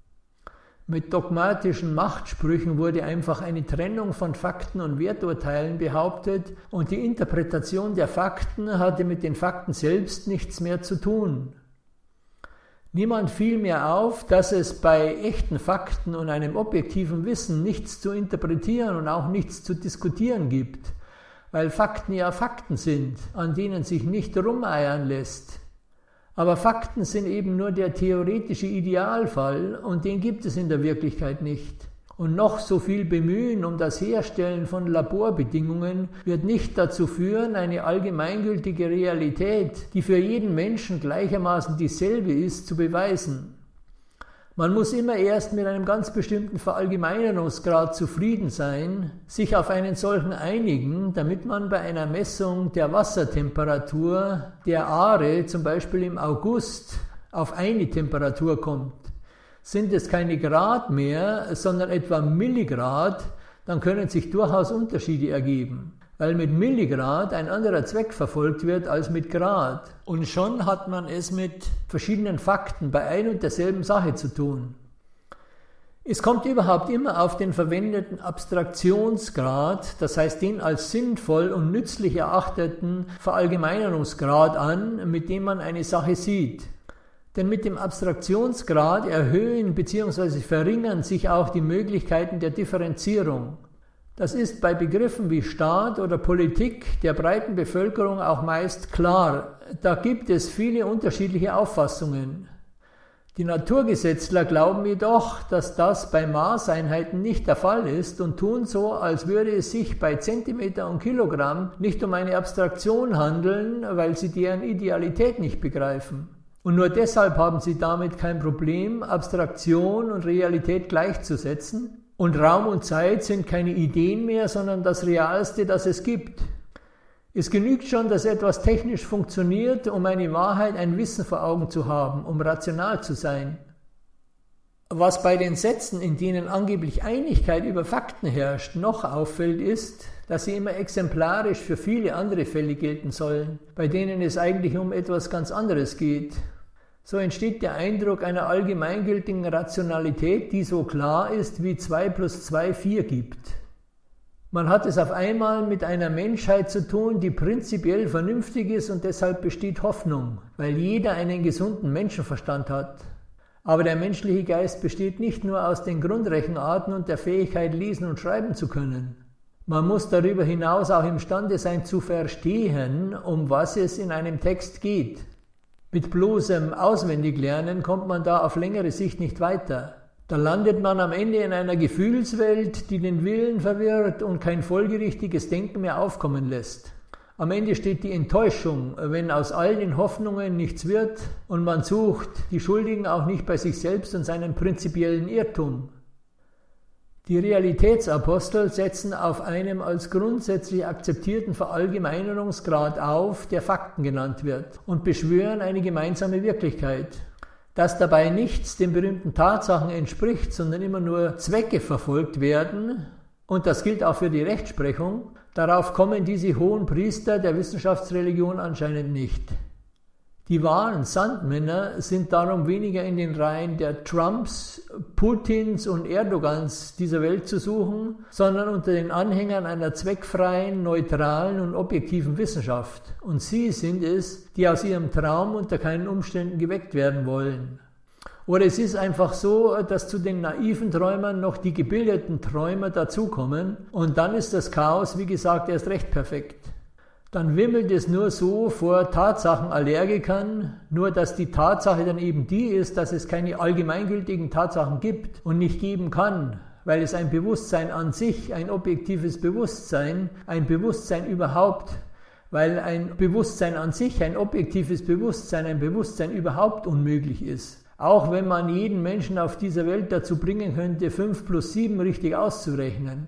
Mit dogmatischen Machtsprüchen wurde einfach eine Trennung von Fakten und Werturteilen behauptet und die Interpretation der Fakten hatte mit den Fakten selbst nichts mehr zu tun. Niemand fiel mir auf, dass es bei echten Fakten und einem objektiven Wissen nichts zu interpretieren und auch nichts zu diskutieren gibt, weil Fakten ja Fakten sind, an denen sich nicht rumeiern lässt. Aber Fakten sind eben nur der theoretische Idealfall und den gibt es in der Wirklichkeit nicht. Und noch so viel Bemühen um das Herstellen von Laborbedingungen wird nicht dazu führen, eine allgemeingültige Realität, die für jeden Menschen gleichermaßen dieselbe ist, zu beweisen. Man muss immer erst mit einem ganz bestimmten Verallgemeinerungsgrad zufrieden sein, sich auf einen solchen einigen, damit man bei einer Messung der Wassertemperatur der Aare, zum Beispiel im August, auf eine Temperatur kommt. Sind es keine Grad mehr, sondern etwa Milligrad, dann können sich durchaus Unterschiede ergeben, weil mit Milligrad ein anderer Zweck verfolgt wird als mit Grad. Und schon hat man es mit verschiedenen Fakten bei ein und derselben Sache zu tun. Es kommt überhaupt immer auf den verwendeten Abstraktionsgrad, das heißt den als sinnvoll und nützlich erachteten Verallgemeinerungsgrad an, mit dem man eine Sache sieht. Denn mit dem Abstraktionsgrad erhöhen bzw. verringern sich auch die Möglichkeiten der Differenzierung. Das ist bei Begriffen wie Staat oder Politik der breiten Bevölkerung auch meist klar. Da gibt es viele unterschiedliche Auffassungen. Die Naturgesetzler glauben jedoch, dass das bei Maßeinheiten nicht der Fall ist und tun so, als würde es sich bei Zentimeter und Kilogramm nicht um eine Abstraktion handeln, weil sie deren Idealität nicht begreifen. Und nur deshalb haben sie damit kein Problem, Abstraktion und Realität gleichzusetzen. Und Raum und Zeit sind keine Ideen mehr, sondern das Realste, das es gibt. Es genügt schon, dass etwas technisch funktioniert, um eine Wahrheit, ein Wissen vor Augen zu haben, um rational zu sein. Was bei den Sätzen, in denen angeblich Einigkeit über Fakten herrscht, noch auffällt, ist, dass sie immer exemplarisch für viele andere Fälle gelten sollen, bei denen es eigentlich um etwas ganz anderes geht. So entsteht der Eindruck einer allgemeingültigen Rationalität, die so klar ist, wie 2 + 2 4 gibt. Man hat es auf einmal mit einer Menschheit zu tun, die prinzipiell vernünftig ist und deshalb besteht Hoffnung, weil jeder einen gesunden Menschenverstand hat. Aber der menschliche Geist besteht nicht nur aus den Grundrechenarten und der Fähigkeit, lesen und schreiben zu können. Man muss darüber hinaus auch imstande sein zu verstehen, um was es in einem Text geht. Mit bloßem Auswendiglernen kommt man da auf längere Sicht nicht weiter. Da landet man am Ende in einer Gefühlswelt, die den Willen verwirrt und kein folgerichtiges Denken mehr aufkommen lässt. Am Ende steht die Enttäuschung, wenn aus all den Hoffnungen nichts wird und man sucht die Schuldigen auch nicht bei sich selbst und seinem prinzipiellen Irrtum. Die Realitätsapostel setzen auf einem als grundsätzlich akzeptierten Verallgemeinerungsgrad auf, der Fakten genannt wird, und beschwören eine gemeinsame Wirklichkeit. Dass dabei nichts den berühmten Tatsachen entspricht, sondern immer nur Zwecke verfolgt werden, und das gilt auch für die Rechtsprechung, darauf kommen diese hohen Priester der Wissenschaftsreligion anscheinend nicht. Die wahren Sandmänner sind darum weniger in den Reihen der Trumps, Putins und Erdogans dieser Welt zu suchen, sondern unter den Anhängern einer zweckfreien, neutralen und objektiven Wissenschaft. Und sie sind es, die aus ihrem Traum unter keinen Umständen geweckt werden wollen. Oder es ist einfach so, dass zu den naiven Träumern noch die gebildeten Träumer dazukommen und dann ist das Chaos, wie gesagt, erst recht perfekt. Dann wimmelt es nur so vor Tatsachenallergikern, nur dass die Tatsache dann eben die ist, dass es keine allgemeingültigen Tatsachen gibt und nicht geben kann, weil es ein Bewusstsein an sich, ein objektives Bewusstsein, ein Bewusstsein überhaupt, weil ein Bewusstsein an sich, ein objektives Bewusstsein, ein Bewusstsein überhaupt unmöglich ist. Auch wenn man jeden Menschen auf dieser Welt dazu bringen könnte, 5 + 7 richtig auszurechnen.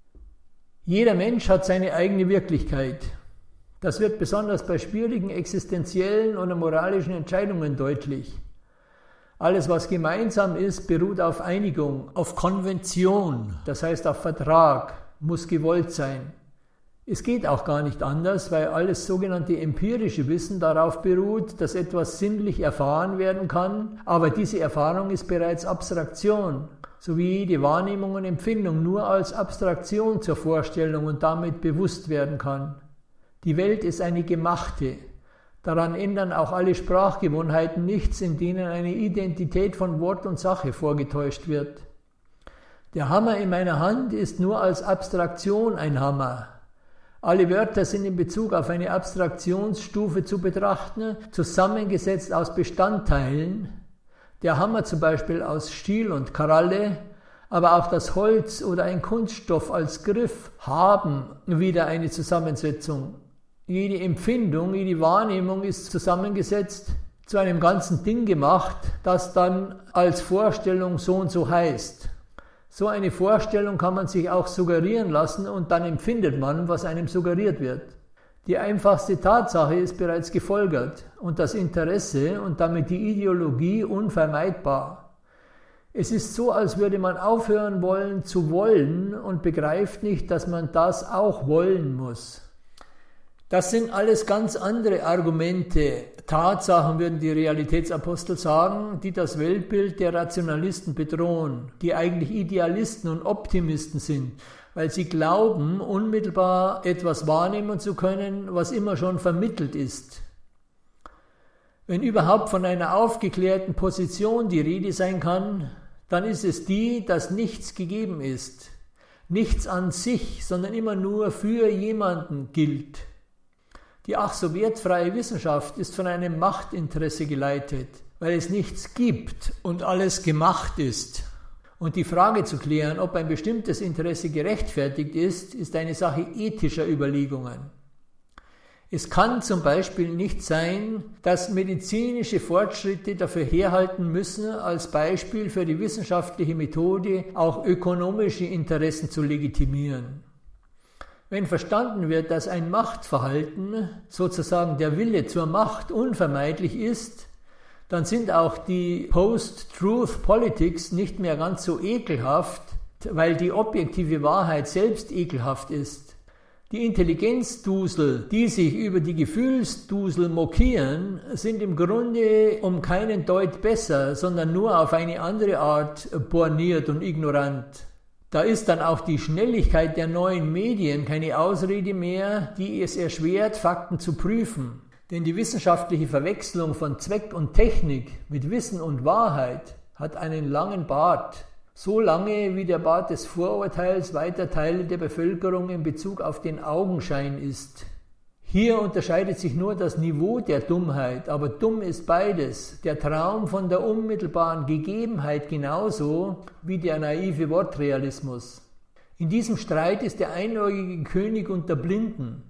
Jeder Mensch hat seine eigene Wirklichkeit. Das wird besonders bei schwierigen existenziellen oder moralischen Entscheidungen deutlich. Alles, was gemeinsam ist, beruht auf Einigung, auf Konvention, das heißt auf Vertrag, muss gewollt sein. Es geht auch gar nicht anders, weil alles sogenannte empirische Wissen darauf beruht, dass etwas sinnlich erfahren werden kann, aber diese Erfahrung ist bereits Abstraktion, so wie jede Wahrnehmung und Empfindung nur als Abstraktion zur Vorstellung und damit bewusst werden kann. Die Welt ist eine gemachte. Daran ändern auch alle Sprachgewohnheiten nichts, in denen eine Identität von Wort und Sache vorgetäuscht wird. Der Hammer in meiner Hand ist nur als Abstraktion ein Hammer. Alle Wörter sind in Bezug auf eine Abstraktionsstufe zu betrachten, zusammengesetzt aus Bestandteilen. Der Hammer zum Beispiel aus Stiel und Kralle, aber auch das Holz oder ein Kunststoff als Griff haben wieder eine Zusammensetzung. Jede Empfindung, jede Wahrnehmung ist zusammengesetzt, zu einem ganzen Ding gemacht, das dann als Vorstellung so und so heißt. So eine Vorstellung kann man sich auch suggerieren lassen und dann empfindet man, was einem suggeriert wird. Die einfachste Tatsache ist bereits gefolgert und das Interesse und damit die Ideologie unvermeidbar. Es ist so, als würde man aufhören wollen zu wollen und begreift nicht, dass man das auch wollen muss. Das sind alles ganz andere Argumente, Tatsachen würden die Realitätsapostel sagen, die das Weltbild der Rationalisten bedrohen, die eigentlich Idealisten und Optimisten sind, weil sie glauben, unmittelbar etwas wahrnehmen zu können, was immer schon vermittelt ist. Wenn überhaupt von einer aufgeklärten Position die Rede sein kann, dann ist es die, dass nichts gegeben ist, nichts an sich, sondern immer nur für jemanden gilt. Die ach so wertfreie Wissenschaft ist von einem Machtinteresse geleitet, weil es nichts gibt und alles gemacht ist. Und die Frage zu klären, ob ein bestimmtes Interesse gerechtfertigt ist, ist eine Sache ethischer Überlegungen. Es kann zum Beispiel nicht sein, dass medizinische Fortschritte dafür herhalten müssen, als Beispiel für die wissenschaftliche Methode auch ökonomische Interessen zu legitimieren. Wenn verstanden wird, dass ein Machtverhalten, sozusagen der Wille zur Macht, unvermeidlich ist, dann sind auch die Post-Truth-Politics nicht mehr ganz so ekelhaft, weil die objektive Wahrheit selbst ekelhaft ist. Die Intelligenzdusel, die sich über die Gefühlsdusel mokieren, sind im Grunde um keinen Deut besser, sondern nur auf eine andere Art borniert und ignorant. Da ist dann auch die Schnelligkeit der neuen Medien keine Ausrede mehr, die es erschwert, Fakten zu prüfen. Denn die wissenschaftliche Verwechslung von Zweck und Technik mit Wissen und Wahrheit hat einen langen Bart. So lange, wie der Bart des Vorurteils weiter Teile der Bevölkerung in Bezug auf den Augenschein ist. Hier unterscheidet sich nur das Niveau der Dummheit, aber dumm ist beides. Der Traum von der unmittelbaren Gegebenheit genauso wie der naive Wortrealismus. In diesem Streit ist der einäugige König unter Blinden.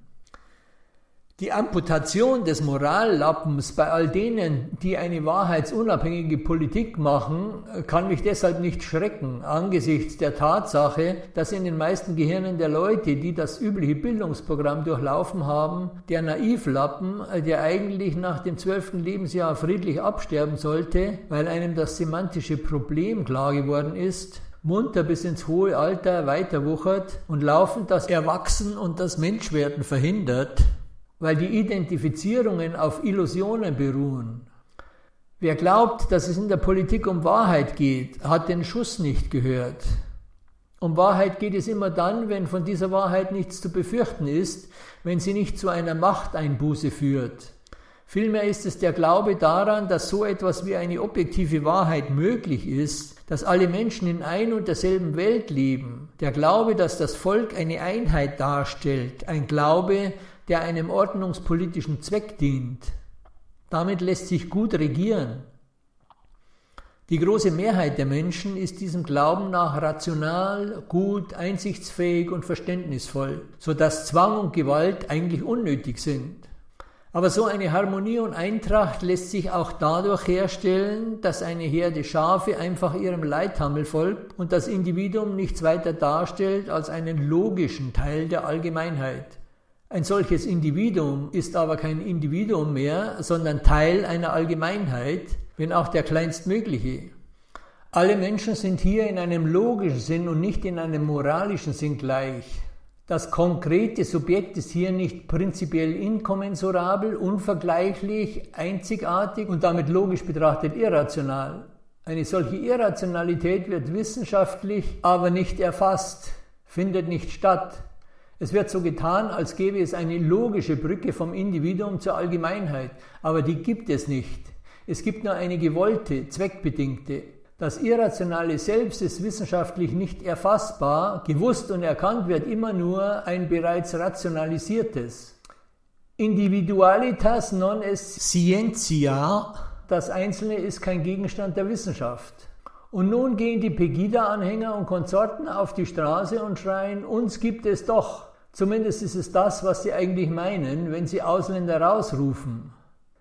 Die Amputation des Morallappens bei all denen, die eine wahrheitsunabhängige Politik machen, kann mich deshalb nicht schrecken, angesichts der Tatsache, dass in den meisten Gehirnen der Leute, die das übliche Bildungsprogramm durchlaufen haben, der Naivlappen, der eigentlich nach dem 12. Lebensjahr friedlich absterben sollte, weil einem das semantische Problem klar geworden ist, munter bis ins hohe Alter weiterwuchert und laufend das Erwachsen und das Menschwerden verhindert, weil die Identifizierungen auf Illusionen beruhen. Wer glaubt, dass es in der Politik um Wahrheit geht, hat den Schuss nicht gehört. Um Wahrheit geht es immer dann, wenn von dieser Wahrheit nichts zu befürchten ist, wenn sie nicht zu einer Machteinbuße führt. Vielmehr ist es der Glaube daran, dass so etwas wie eine objektive Wahrheit möglich ist, dass alle Menschen in ein und derselben Welt leben. Der Glaube, dass das Volk eine Einheit darstellt, ein Glaube, der einem ordnungspolitischen Zweck dient. Damit lässt sich gut regieren. Die große Mehrheit der Menschen ist diesem Glauben nach rational, gut, einsichtsfähig und verständnisvoll, sodass Zwang und Gewalt eigentlich unnötig sind. Aber so eine Harmonie und Eintracht lässt sich auch dadurch herstellen, dass eine Herde Schafe einfach ihrem Leithammel folgt und das Individuum nichts weiter darstellt als einen logischen Teil der Allgemeinheit. Ein solches Individuum ist aber kein Individuum mehr, sondern Teil einer Allgemeinheit, wenn auch der kleinstmögliche. Alle Menschen sind hier in einem logischen Sinn und nicht in einem moralischen Sinn gleich. Das konkrete Subjekt ist hier nicht prinzipiell inkommensurabel, unvergleichlich, einzigartig und damit logisch betrachtet irrational. Eine solche Irrationalität wird wissenschaftlich aber nicht erfasst, findet nicht statt. Es wird so getan, als gäbe es eine logische Brücke vom Individuum zur Allgemeinheit, aber die gibt es nicht. Es gibt nur eine gewollte, zweckbedingte. Das Irrationale selbst ist wissenschaftlich nicht erfassbar, gewusst und erkannt wird immer nur ein bereits rationalisiertes. Individualitas non est scientia, das Einzelne ist kein Gegenstand der Wissenschaft. Und nun gehen die Pegida-Anhänger und Konsorten auf die Straße und schreien, uns gibt es doch. Zumindest ist es das, was sie eigentlich meinen, wenn sie Ausländer rausrufen.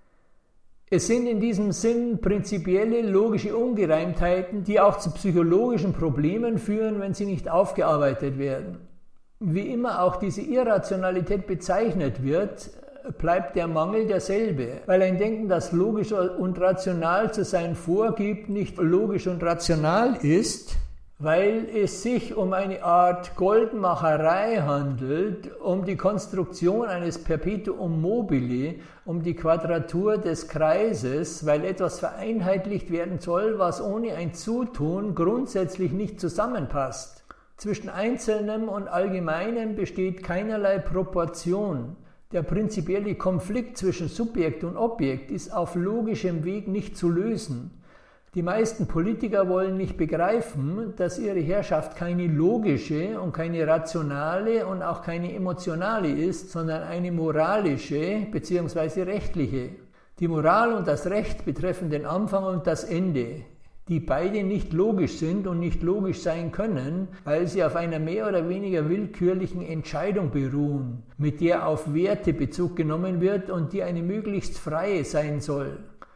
Es sind in diesem Sinn prinzipielle logische Ungereimtheiten, die auch zu psychologischen Problemen führen, wenn sie nicht aufgearbeitet werden. Wie immer auch diese Irrationalität bezeichnet wird, bleibt der Mangel derselbe, weil ein Denken, das logisch und rational zu sein vorgibt, nicht logisch und rational ist, weil es sich um eine Art Goldmacherei handelt, um die Konstruktion eines Perpetuum mobile, um die Quadratur des Kreises, weil etwas vereinheitlicht werden soll, was ohne ein Zutun grundsätzlich nicht zusammenpasst. Zwischen Einzelnem und Allgemeinem besteht keinerlei Proportion. Der prinzipielle Konflikt zwischen Subjekt und Objekt ist auf logischem Weg nicht zu lösen. Die meisten Politiker wollen nicht begreifen, dass ihre Herrschaft keine logische und keine rationale und auch keine emotionale ist, sondern eine moralische bzw. rechtliche. Die Moral und das Recht betreffen den Anfang und das Ende, die beide nicht logisch sind und nicht logisch sein können, weil sie auf einer mehr oder weniger willkürlichen Entscheidung beruhen, mit der auf Werte Bezug genommen wird und die eine möglichst freie sein soll.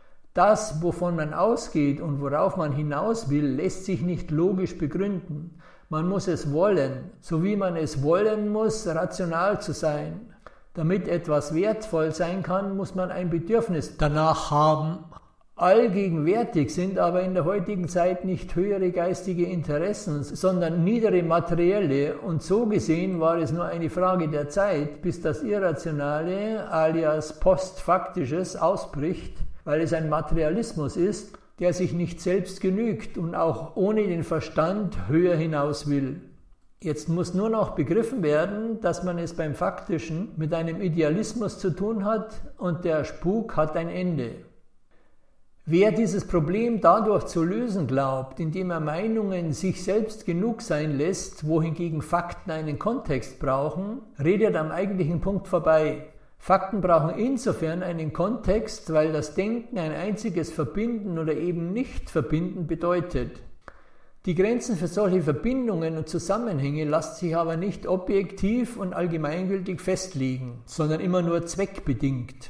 Das, wovon man ausgeht und worauf man hinaus will, lässt sich nicht logisch begründen. Man muss es wollen, so wie man es wollen muss, rational zu sein. Damit etwas wertvoll sein kann, muss man ein Bedürfnis danach haben. Allgegenwärtig sind aber in der heutigen Zeit nicht höhere geistige Interessen, sondern niedere materielle, und so gesehen war es nur eine Frage der Zeit, bis das Irrationale alias Postfaktisches ausbricht, weil es ein Materialismus ist, der sich nicht selbst genügt und auch ohne den Verstand höher hinaus will. Jetzt muss nur noch begriffen werden, dass man es beim Faktischen mit einem Idealismus zu tun hat und der Spuk hat ein Ende. Wer dieses Problem dadurch zu lösen glaubt, indem er Meinungen sich selbst genug sein lässt, wohingegen Fakten einen Kontext brauchen, redet am eigentlichen Punkt vorbei. Fakten brauchen insofern einen Kontext, weil das Denken ein einziges Verbinden oder eben Nicht-Verbinden bedeutet. Die Grenzen für solche Verbindungen und Zusammenhänge lassen sich aber nicht objektiv und allgemeingültig festlegen, sondern immer nur zweckbedingt.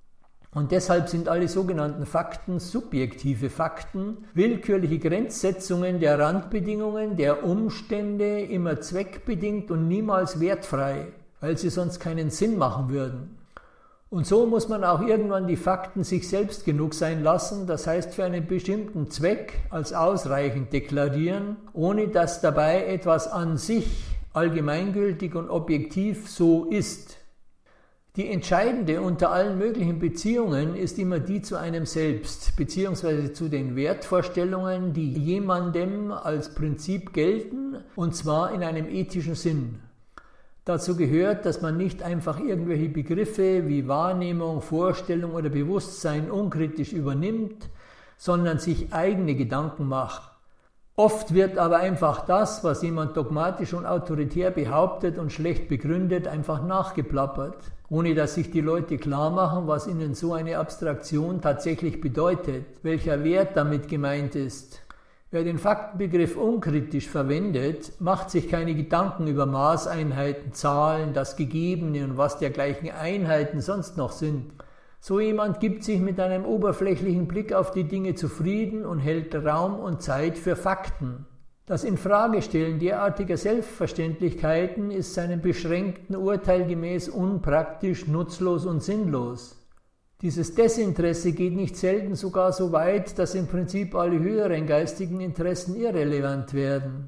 Und deshalb sind alle sogenannten Fakten subjektive Fakten, willkürliche Grenzsetzungen der Randbedingungen, der Umstände, immer zweckbedingt und niemals wertfrei, weil sie sonst keinen Sinn machen würden. Und so muss man auch irgendwann die Fakten sich selbst genug sein lassen, das heißt für einen bestimmten Zweck als ausreichend deklarieren, ohne dass dabei etwas an sich allgemeingültig und objektiv so ist. Die entscheidende unter allen möglichen Beziehungen ist immer die zu einem selbst, beziehungsweise zu den Wertvorstellungen, die jemandem als Prinzip gelten, und zwar in einem ethischen Sinn. Dazu gehört, dass man nicht einfach irgendwelche Begriffe wie Wahrnehmung, Vorstellung oder Bewusstsein unkritisch übernimmt, sondern sich eigene Gedanken macht. Oft wird aber einfach das, was jemand dogmatisch und autoritär behauptet und schlecht begründet, einfach nachgeplappert, ohne dass sich die Leute klar machen, was ihnen so eine Abstraktion tatsächlich bedeutet, welcher Wert damit gemeint ist. Wer den Faktenbegriff unkritisch verwendet, macht sich keine Gedanken über Maßeinheiten, Zahlen, das Gegebene und was dergleichen Einheiten sonst noch sind. So jemand gibt sich mit einem oberflächlichen Blick auf die Dinge zufrieden und hält Raum und Zeit für Fakten. Das Infragestellen derartiger Selbstverständlichkeiten ist seinem beschränkten Urteil gemäß unpraktisch, nutzlos und sinnlos. Dieses Desinteresse geht nicht selten sogar so weit, dass im Prinzip alle höheren geistigen Interessen irrelevant werden.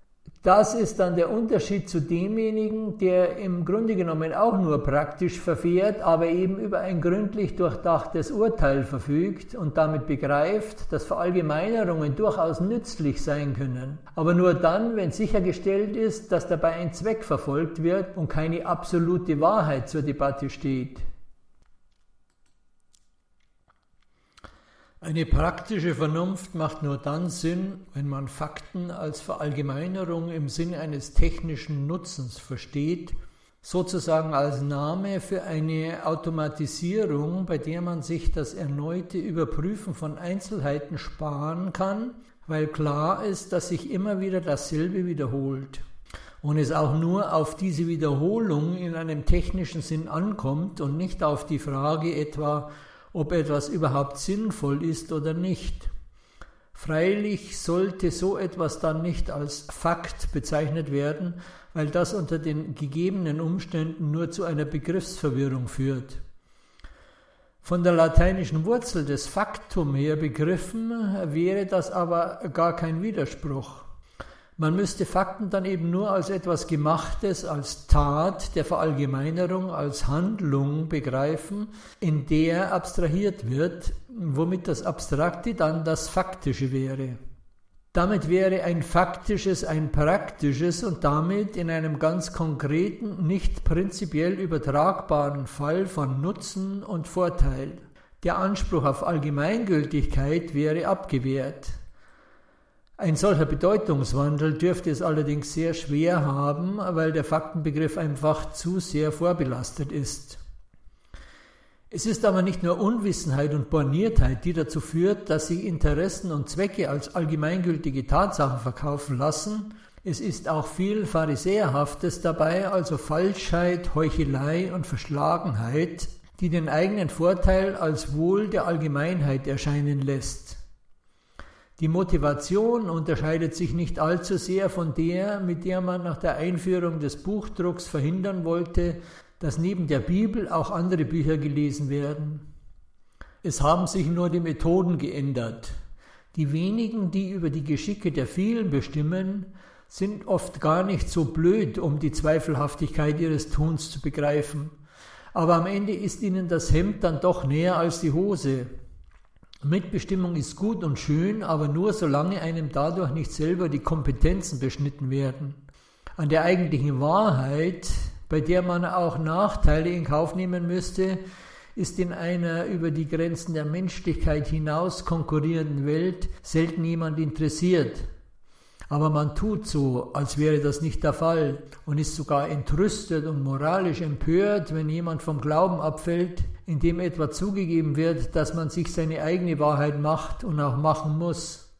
Das ist dann der Unterschied zu demjenigen, der im Grunde genommen auch nur praktisch verfährt, aber eben über ein gründlich durchdachtes Urteil verfügt und damit begreift, dass Verallgemeinerungen durchaus nützlich sein können, aber nur dann, wenn sichergestellt ist, dass dabei ein Zweck verfolgt wird und keine absolute Wahrheit zur Debatte steht. Eine praktische Vernunft macht nur dann Sinn, wenn man Fakten als Verallgemeinerung im Sinne eines technischen Nutzens versteht, sozusagen als Name für eine Automatisierung, bei der man sich das erneute Überprüfen von Einzelheiten sparen kann, weil klar ist, dass sich immer wieder dasselbe wiederholt und es auch nur auf diese Wiederholung in einem technischen Sinn ankommt und nicht auf die Frage etwa, ob etwas überhaupt sinnvoll ist oder nicht. Freilich sollte so etwas dann nicht als Fakt bezeichnet werden, weil das unter den gegebenen Umständen nur zu einer Begriffsverwirrung führt. Von der lateinischen Wurzel des Faktum her begriffen, wäre das aber gar kein Widerspruch. Man müsste Fakten dann eben nur als etwas Gemachtes, als Tat der Verallgemeinerung, als Handlung begreifen, in der abstrahiert wird, womit das Abstrakte dann das Faktische wäre. Damit wäre ein faktisches ein praktisches und damit in einem ganz konkreten, nicht prinzipiell übertragbaren Fall von Nutzen und Vorteil. Der Anspruch auf Allgemeingültigkeit wäre abgewehrt. Ein solcher Bedeutungswandel dürfte es allerdings sehr schwer haben, weil der Faktenbegriff einfach zu sehr vorbelastet ist. Es ist aber nicht nur Unwissenheit und Borniertheit, die dazu führt, dass sich Interessen und Zwecke als allgemeingültige Tatsachen verkaufen lassen. Es ist auch viel Pharisäerhaftes dabei, also Falschheit, Heuchelei und Verschlagenheit, die den eigenen Vorteil als Wohl der Allgemeinheit erscheinen lässt. Die Motivation unterscheidet sich nicht allzu sehr von der, mit der man nach der Einführung des Buchdrucks verhindern wollte, dass neben der Bibel auch andere Bücher gelesen werden. Es haben sich nur die Methoden geändert. Die wenigen, die über die Geschicke der vielen bestimmen, sind oft gar nicht so blöd, um die Zweifelhaftigkeit ihres Tuns zu begreifen. Aber am Ende ist ihnen das Hemd dann doch näher als die Hose. Mitbestimmung ist gut und schön, aber nur solange einem dadurch nicht selber die Kompetenzen beschnitten werden. An der eigentlichen Wahrheit, bei der man auch Nachteile in Kauf nehmen müsste, ist in einer über die Grenzen der Menschlichkeit hinaus konkurrierenden Welt selten jemand interessiert. Aber man tut so, als wäre das nicht der Fall und ist sogar entrüstet und moralisch empört, wenn jemand vom Glauben abfällt, indem etwa zugegeben wird, dass man sich seine eigene Wahrheit macht und auch machen muss.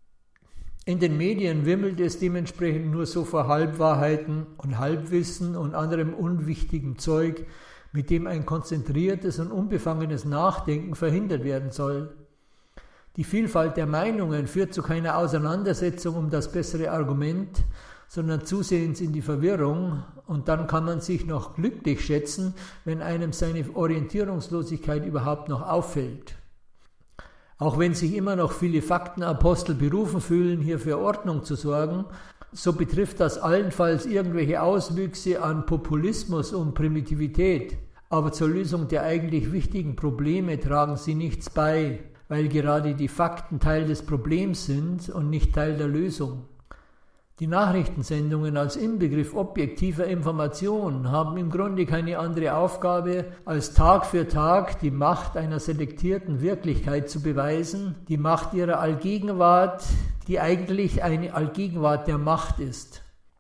In den Medien wimmelt es dementsprechend nur so vor Halbwahrheiten und Halbwissen und anderem unwichtigem Zeug, mit dem ein konzentriertes und unbefangenes Nachdenken verhindert werden soll. Die Vielfalt der Meinungen führt zu keiner Auseinandersetzung um das bessere Argument, sondern zusehends in die Verwirrung, und dann kann man sich noch glücklich schätzen, wenn einem seine Orientierungslosigkeit überhaupt noch auffällt. Auch wenn sich immer noch viele Faktenapostel berufen fühlen, hier für Ordnung zu sorgen, so betrifft das allenfalls irgendwelche Auswüchse an Populismus und Primitivität, aber zur Lösung der eigentlich wichtigen Probleme tragen sie nichts bei, weil gerade die Fakten Teil des Problems sind und nicht Teil der Lösung. Die Nachrichtensendungen als Inbegriff objektiver Information haben im Grunde keine andere Aufgabe, als Tag für Tag die Macht einer selektierten Wirklichkeit zu beweisen, die Macht ihrer Allgegenwart, die eigentlich eine Allgegenwart der Macht ist.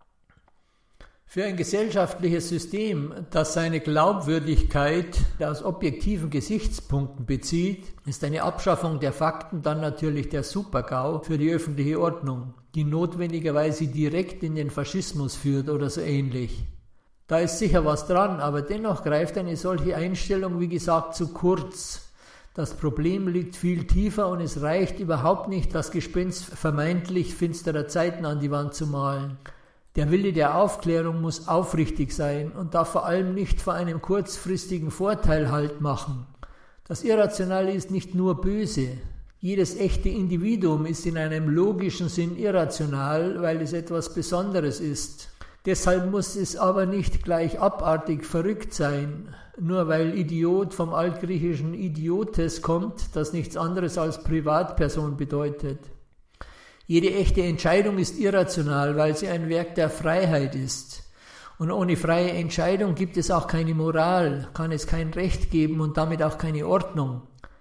Für ein gesellschaftliches System, das seine Glaubwürdigkeit aus objektiven Gesichtspunkten bezieht, ist eine Abschaffung der Fakten dann natürlich der Super-GAU für die öffentliche Ordnung, die notwendigerweise direkt in den Faschismus führt oder so ähnlich. Da ist sicher was dran, aber dennoch greift eine solche Einstellung, wie gesagt, zu kurz. Das Problem liegt viel tiefer und es reicht überhaupt nicht, das Gespenst vermeintlich finsterer Zeiten an die Wand zu malen. Der Wille der Aufklärung muss aufrichtig sein und darf vor allem nicht vor einem kurzfristigen Vorteil Halt machen. Das Irrationale ist nicht nur böse. Jedes echte Individuum ist in einem logischen Sinn irrational, weil es etwas Besonderes ist. Deshalb muss es aber nicht gleich abartig verrückt sein, nur weil Idiot vom altgriechischen Idiotes kommt, das nichts anderes als Privatperson bedeutet. Jede echte Entscheidung ist irrational, weil sie ein Werk der Freiheit ist. Und ohne freie Entscheidung gibt es auch keine Moral, kann es kein Recht geben und damit auch keine Ordnung.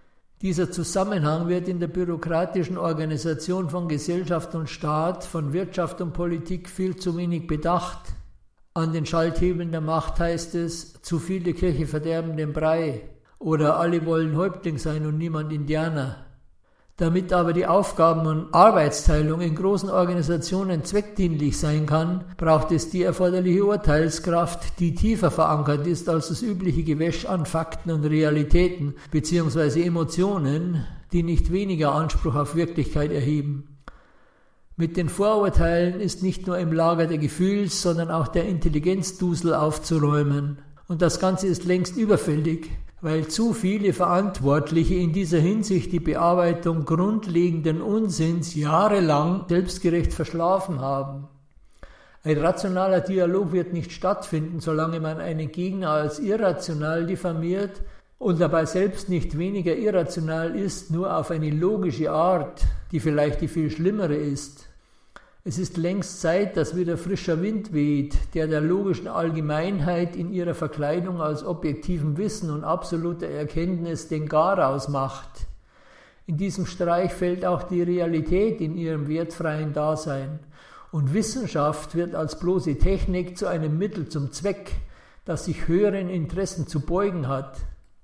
Dieser Zusammenhang wird in der bürokratischen Organisation von Gesellschaft und Staat, von Wirtschaft und Politik viel zu wenig bedacht. An den Schalthebeln der Macht heißt es, zu viele Kirche verderben den Brei oder alle wollen Häuptling sein und niemand Indianer. Damit aber die Aufgaben- und Arbeitsteilung in großen Organisationen zweckdienlich sein kann, braucht es die erforderliche Urteilskraft, die tiefer verankert ist als das übliche Gewäsch an Fakten und Realitäten bzw. Emotionen, die nicht weniger Anspruch auf Wirklichkeit erheben. Mit den Vorurteilen ist nicht nur im Lager der Gefühls-, sondern auch der Intelligenzdusel aufzuräumen. Und das Ganze ist längst überfällig, weil zu viele Verantwortliche in dieser Hinsicht die Bearbeitung grundlegenden Unsinns jahrelang selbstgerecht verschlafen haben. Ein rationaler Dialog wird nicht stattfinden, solange man einen Gegner als irrational diffamiert und dabei selbst nicht weniger irrational ist, nur auf eine logische Art, die vielleicht die viel schlimmere ist. Es ist längst Zeit, dass wieder frischer Wind weht, der logischen Allgemeinheit in ihrer Verkleidung als objektivem Wissen und absoluter Erkenntnis den Garaus macht. In diesem Streich fällt auch die Realität in ihrem wertfreien Dasein. Und Wissenschaft wird als bloße Technik zu einem Mittel zum Zweck, das sich höheren Interessen zu beugen hat.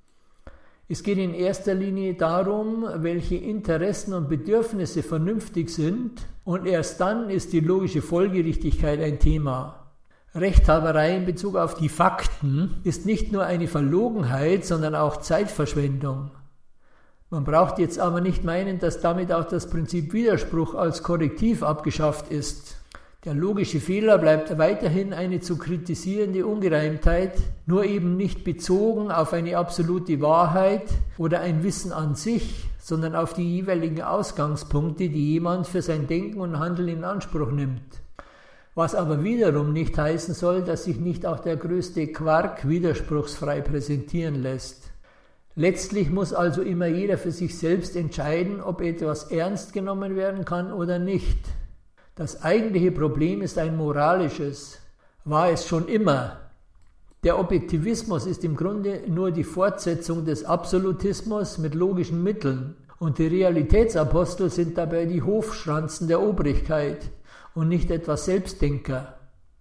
Es geht in erster Linie darum, welche Interessen und Bedürfnisse vernünftig sind, und erst dann ist die logische Folgerichtigkeit ein Thema. Rechthaberei in Bezug auf die Fakten ist nicht nur eine Verlogenheit, sondern auch Zeitverschwendung. Man braucht jetzt aber nicht meinen, dass damit auch das Prinzip Widerspruch als Korrektiv abgeschafft ist. Der logische Fehler bleibt weiterhin eine zu kritisierende Ungereimtheit, nur eben nicht bezogen auf eine absolute Wahrheit oder ein Wissen an sich, sondern auf die jeweiligen Ausgangspunkte, die jemand für sein Denken und Handeln in Anspruch nimmt. Was aber wiederum nicht heißen soll, dass sich nicht auch der größte Quark widerspruchsfrei präsentieren lässt. Letztlich muss also immer jeder für sich selbst entscheiden, ob etwas ernst genommen werden kann oder nicht. Das eigentliche Problem ist ein moralisches, war es schon immer. Der Objektivismus ist im Grunde nur die Fortsetzung des Absolutismus mit logischen Mitteln und die Realitätsapostel sind dabei die Hofschranzen der Obrigkeit und nicht etwa Selbstdenker.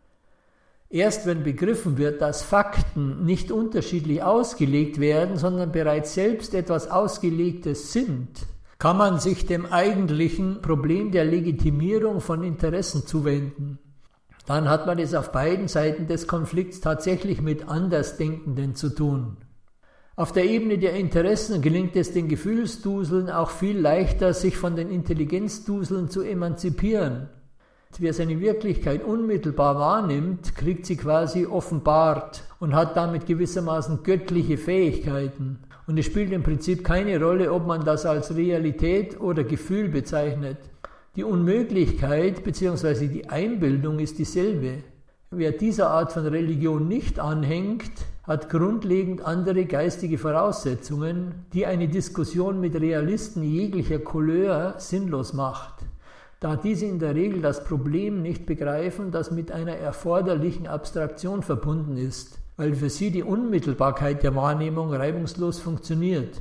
Erst wenn begriffen wird, dass Fakten nicht unterschiedlich ausgelegt werden, sondern bereits selbst etwas Ausgelegtes sind, kann man sich dem eigentlichen Problem der Legitimierung von Interessen zuwenden. Dann hat man es auf beiden Seiten des Konflikts tatsächlich mit Andersdenkenden zu tun. Auf der Ebene der Interessen gelingt es den Gefühlsduseln auch viel leichter, sich von den Intelligenzduseln zu emanzipieren. Wer seine Wirklichkeit unmittelbar wahrnimmt, kriegt sie quasi offenbart und hat damit gewissermaßen göttliche Fähigkeiten. Und es spielt im Prinzip keine Rolle, ob man das als Realität oder Gefühl bezeichnet. Die Unmöglichkeit bzw. die Einbildung ist dieselbe. Wer dieser Art von Religion nicht anhängt, hat grundlegend andere geistige Voraussetzungen, die eine Diskussion mit Realisten jeglicher Couleur sinnlos macht, da diese in der Regel das Problem nicht begreifen, das mit einer erforderlichen Abstraktion verbunden ist, weil für sie die Unmittelbarkeit der Wahrnehmung reibungslos funktioniert.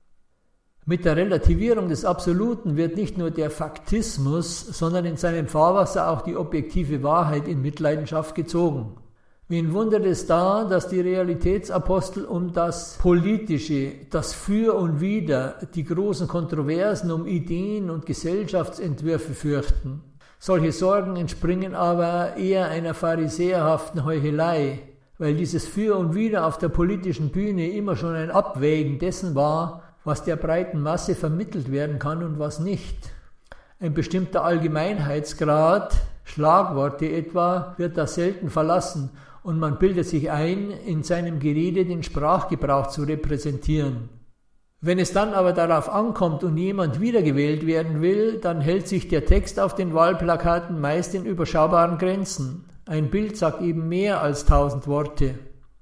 Mit der Relativierung des Absoluten wird nicht nur der Faktismus, sondern in seinem Fahrwasser auch die objektive Wahrheit in Mitleidenschaft gezogen. Wen wundert es da, dass die Realitätsapostel um das Politische, das Für und Wider, die großen Kontroversen um Ideen und Gesellschaftsentwürfe fürchten? Solche Sorgen entspringen aber eher einer pharisäerhaften Heuchelei, weil dieses Für und Wider auf der politischen Bühne immer schon ein Abwägen dessen war, was der breiten Masse vermittelt werden kann und was nicht. Ein bestimmter Allgemeinheitsgrad, Schlagworte etwa, wird da selten verlassen und man bildet sich ein, in seinem Gerede den Sprachgebrauch zu repräsentieren. Wenn es dann aber darauf ankommt und jemand wiedergewählt werden will, dann hält sich der Text auf den Wahlplakaten meist in überschaubaren Grenzen. Ein Bild sagt eben mehr als 1000 Worte.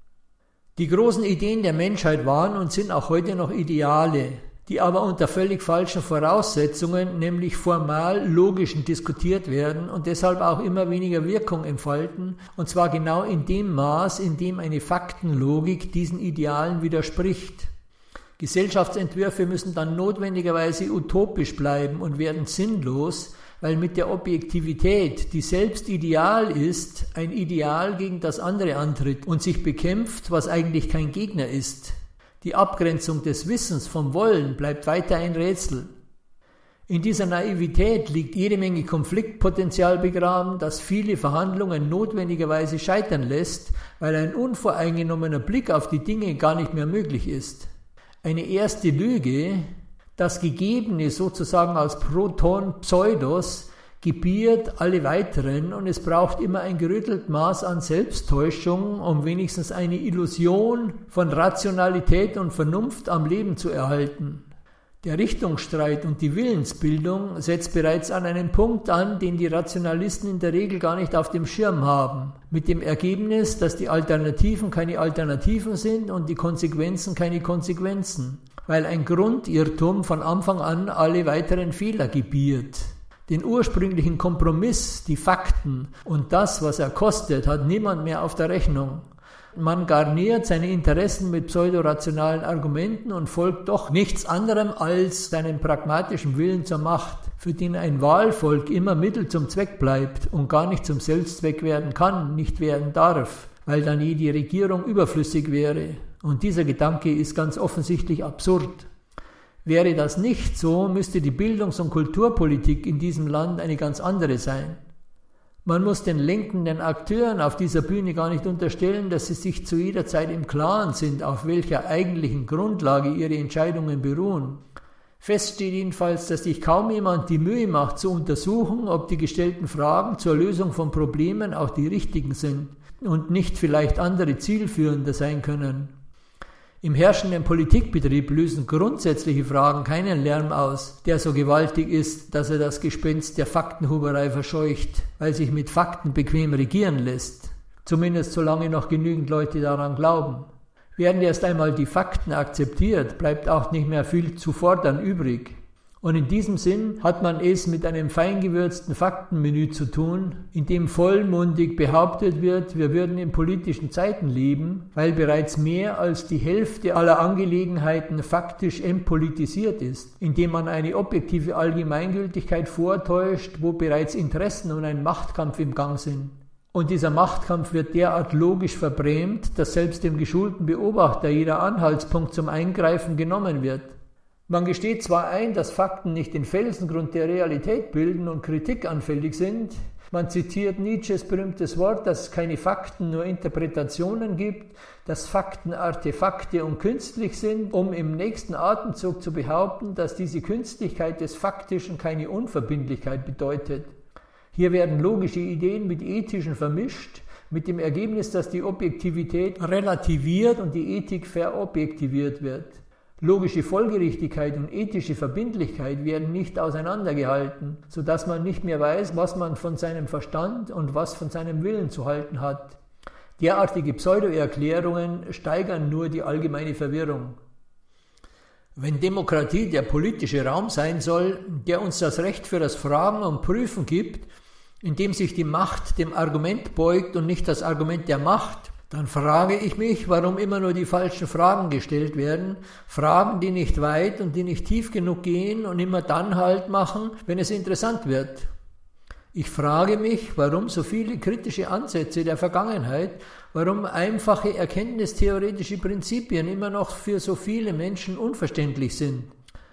Die großen Ideen der Menschheit waren und sind auch heute noch Ideale, die aber unter völlig falschen Voraussetzungen, nämlich formal logischen, diskutiert werden und deshalb auch immer weniger Wirkung entfalten, und zwar genau in dem Maß, in dem eine Faktenlogik diesen Idealen widerspricht. Gesellschaftsentwürfe müssen dann notwendigerweise utopisch bleiben und werden sinnlos, weil mit der Objektivität, die selbst ideal ist, ein Ideal gegen das andere antritt und sich bekämpft, was eigentlich kein Gegner ist. Die Abgrenzung des Wissens vom Wollen bleibt weiter ein Rätsel. In dieser Naivität liegt jede Menge Konfliktpotenzial begraben, das viele Verhandlungen notwendigerweise scheitern lässt, weil ein unvoreingenommener Blick auf die Dinge gar nicht mehr möglich ist. Eine erste Lüge, das Gegebene sozusagen als Proton Pseudos, gebiert alle weiteren und es braucht immer ein gerüttelt Maß an Selbsttäuschung, um wenigstens eine Illusion von Rationalität und Vernunft am Leben zu erhalten. Der Richtungsstreit und die Willensbildung setzt bereits an einen Punkt an, den die Rationalisten in der Regel gar nicht auf dem Schirm haben, mit dem Ergebnis, dass die Alternativen keine Alternativen sind und die Konsequenzen keine Konsequenzen, weil ein Grundirrtum von Anfang an alle weiteren Fehler gebiert. Den ursprünglichen Kompromiss, die Fakten und das, was er kostet, hat niemand mehr auf der Rechnung. Man garniert seine Interessen mit pseudorationalen Argumenten und folgt doch nichts anderem als seinem pragmatischen Willen zur Macht, für den ein Wahlvolk immer Mittel zum Zweck bleibt und gar nicht zum Selbstzweck werden kann, nicht werden darf, weil dann jede Regierung überflüssig wäre. Und dieser Gedanke ist ganz offensichtlich absurd. Wäre das nicht so, müsste die Bildungs- und Kulturpolitik in diesem Land eine ganz andere sein. Man muss den lenkenden Akteuren auf dieser Bühne gar nicht unterstellen, dass sie sich zu jeder Zeit im Klaren sind, auf welcher eigentlichen Grundlage ihre Entscheidungen beruhen. Fest steht jedenfalls, dass sich kaum jemand die Mühe macht, zu untersuchen, ob die gestellten Fragen zur Lösung von Problemen auch die richtigen sind und nicht vielleicht andere zielführender sein können. Im herrschenden Politikbetrieb lösen grundsätzliche Fragen keinen Lärm aus, der so gewaltig ist, dass er das Gespenst der Faktenhuberei verscheucht, weil sich mit Fakten bequem regieren lässt. Zumindest solange noch genügend Leute daran glauben. Werden erst einmal die Fakten akzeptiert, bleibt auch nicht mehr viel zu fordern übrig. Und in diesem Sinn hat man es mit einem feingewürzten Faktenmenü zu tun, in dem vollmundig behauptet wird, wir würden in politischen Zeiten leben, weil bereits mehr als die Hälfte aller Angelegenheiten faktisch entpolitisiert ist, indem man eine objektive Allgemeingültigkeit vortäuscht, wo bereits Interessen und ein Machtkampf im Gang sind. Und dieser Machtkampf wird derart logisch verbrämt, dass selbst dem geschulten Beobachter jeder Anhaltspunkt zum Eingreifen genommen wird. Man gesteht zwar ein, dass Fakten nicht den Felsengrund der Realität bilden und kritikanfällig sind, man zitiert Nietzsches berühmtes Wort, dass es keine Fakten, nur Interpretationen gibt, dass Fakten Artefakte und künstlich sind, um im nächsten Atemzug zu behaupten, dass diese Künstlichkeit des Faktischen keine Unverbindlichkeit bedeutet. Hier werden logische Ideen mit ethischen vermischt, mit dem Ergebnis, dass die Objektivität relativiert und die Ethik verobjektiviert wird. Logische Folgerichtigkeit und ethische Verbindlichkeit werden nicht auseinandergehalten, sodass man nicht mehr weiß, was man von seinem Verstand und was von seinem Willen zu halten hat. Derartige Pseudo-Erklärungen steigern nur die allgemeine Verwirrung. Wenn Demokratie der politische Raum sein soll, der uns das Recht für das Fragen und Prüfen gibt, indem sich die Macht dem Argument beugt und nicht das Argument der Macht, dann frage ich mich, warum immer nur die falschen Fragen gestellt werden, Fragen, die nicht weit und die nicht tief genug gehen und immer dann Halt machen, wenn es interessant wird. Ich frage mich, warum so viele kritische Ansätze der Vergangenheit, warum einfache erkenntnistheoretische Prinzipien immer noch für so viele Menschen unverständlich sind.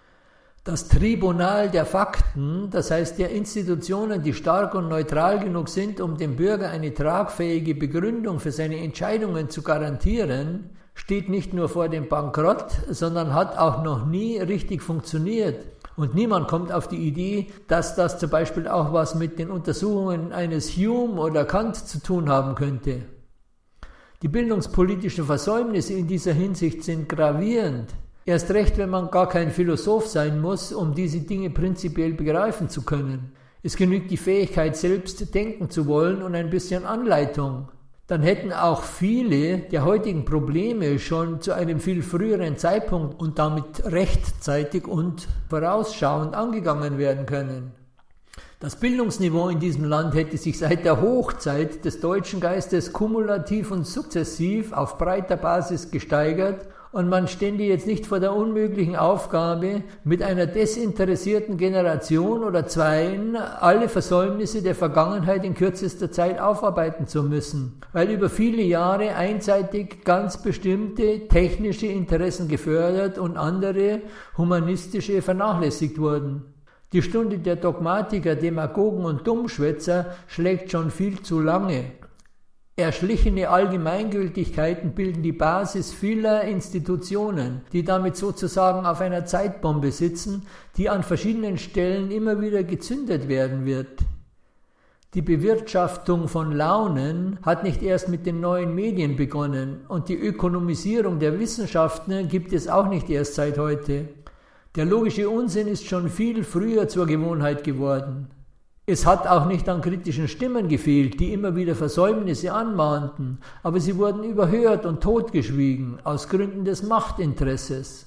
Das Tribunal der Fakten, das heißt der Institutionen, die stark und neutral genug sind, um dem Bürger eine tragfähige Begründung für seine Entscheidungen zu garantieren, steht nicht nur vor dem Bankrott, sondern hat auch noch nie richtig funktioniert. Und niemand kommt auf die Idee, dass das zum Beispiel auch was mit den Untersuchungen eines Hume oder Kant zu tun haben könnte. Die bildungspolitischen Versäumnisse in dieser Hinsicht sind gravierend. Erst recht, wenn man gar kein Philosoph sein muss, um diese Dinge prinzipiell begreifen zu können. Es genügt die Fähigkeit, selbst denken zu wollen und ein bisschen Anleitung. Dann hätten auch viele der heutigen Probleme schon zu einem viel früheren Zeitpunkt und damit rechtzeitig und vorausschauend angegangen werden können. Das Bildungsniveau in diesem Land hätte sich seit der Hochzeit des deutschen Geistes kumulativ und sukzessiv auf breiter Basis gesteigert und man stände jetzt nicht vor der unmöglichen Aufgabe, mit einer desinteressierten Generation oder zweien alle Versäumnisse der Vergangenheit in kürzester Zeit aufarbeiten zu müssen, weil über viele Jahre einseitig ganz bestimmte technische Interessen gefördert und andere humanistische vernachlässigt wurden. Die Stunde der Dogmatiker, Demagogen und Dummschwätzer schlägt schon viel zu lange. Erschlichene Allgemeingültigkeiten bilden die Basis vieler Institutionen, die damit sozusagen auf einer Zeitbombe sitzen, die an verschiedenen Stellen immer wieder gezündet werden wird. Die Bewirtschaftung von Launen hat nicht erst mit den neuen Medien begonnen und die Ökonomisierung der Wissenschaften gibt es auch nicht erst seit heute. Der logische Unsinn ist schon viel früher zur Gewohnheit geworden. Es hat auch nicht an kritischen Stimmen gefehlt, die immer wieder Versäumnisse anmahnten, aber sie wurden überhört und totgeschwiegen, aus Gründen des Machtinteresses.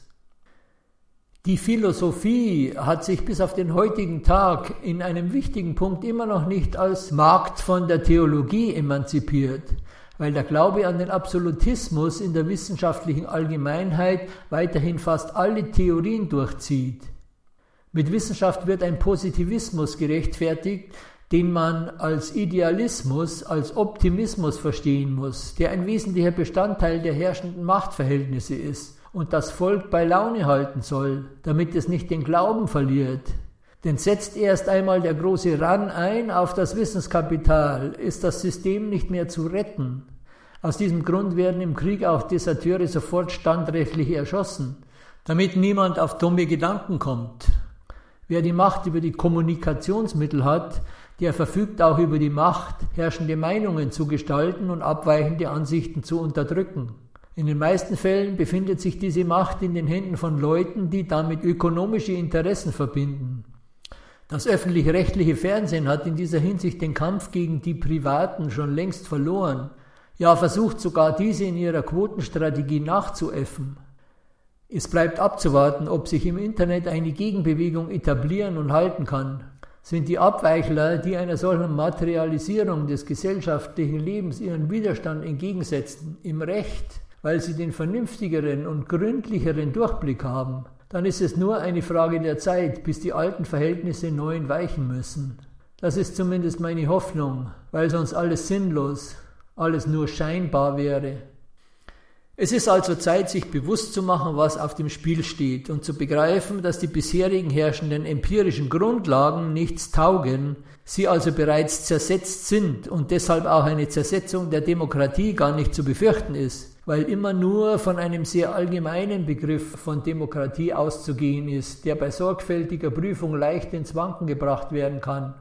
Die Philosophie hat sich bis auf den heutigen Tag in einem wichtigen Punkt immer noch nicht als Markt von der Theologie emanzipiert, weil der Glaube an den Absolutismus in der wissenschaftlichen Allgemeinheit weiterhin fast alle Theorien durchzieht. Mit Wissenschaft wird ein Positivismus gerechtfertigt, den man als Idealismus, als Optimismus verstehen muss, der ein wesentlicher Bestandteil der herrschenden Machtverhältnisse ist und das Volk bei Laune halten soll, damit es nicht den Glauben verliert. Denn setzt erst einmal der große Run ein auf das Wissenskapital, ist das System nicht mehr zu retten. Aus diesem Grund werden im Krieg auch Deserteure sofort standrechtlich erschossen, damit niemand auf dumme Gedanken kommt. Wer die Macht über die Kommunikationsmittel hat, der verfügt auch über die Macht, herrschende Meinungen zu gestalten und abweichende Ansichten zu unterdrücken. In den meisten Fällen befindet sich diese Macht in den Händen von Leuten, die damit ökonomische Interessen verbinden. Das öffentlich-rechtliche Fernsehen hat in dieser Hinsicht den Kampf gegen die Privaten schon längst verloren, ja versucht sogar diese in ihrer Quotenstrategie nachzuäffen. Es bleibt abzuwarten, ob sich im Internet eine Gegenbewegung etablieren und halten kann. Sind die Abweichler, die einer solchen Materialisierung des gesellschaftlichen Lebens ihren Widerstand entgegensetzen, im Recht, weil sie den vernünftigeren und gründlicheren Durchblick haben, dann ist es nur eine Frage der Zeit, bis die alten Verhältnisse neuen weichen müssen. Das ist zumindest meine Hoffnung, weil sonst alles sinnlos, alles nur scheinbar wäre. Es ist also Zeit, sich bewusst zu machen, was auf dem Spiel steht und zu begreifen, dass die bisherigen herrschenden empirischen Grundlagen nichts taugen, sie also bereits zersetzt sind und deshalb auch eine Zersetzung der Demokratie gar nicht zu befürchten ist, weil immer nur von einem sehr allgemeinen Begriff von Demokratie auszugehen ist, der bei sorgfältiger Prüfung leicht ins Wanken gebracht werden kann.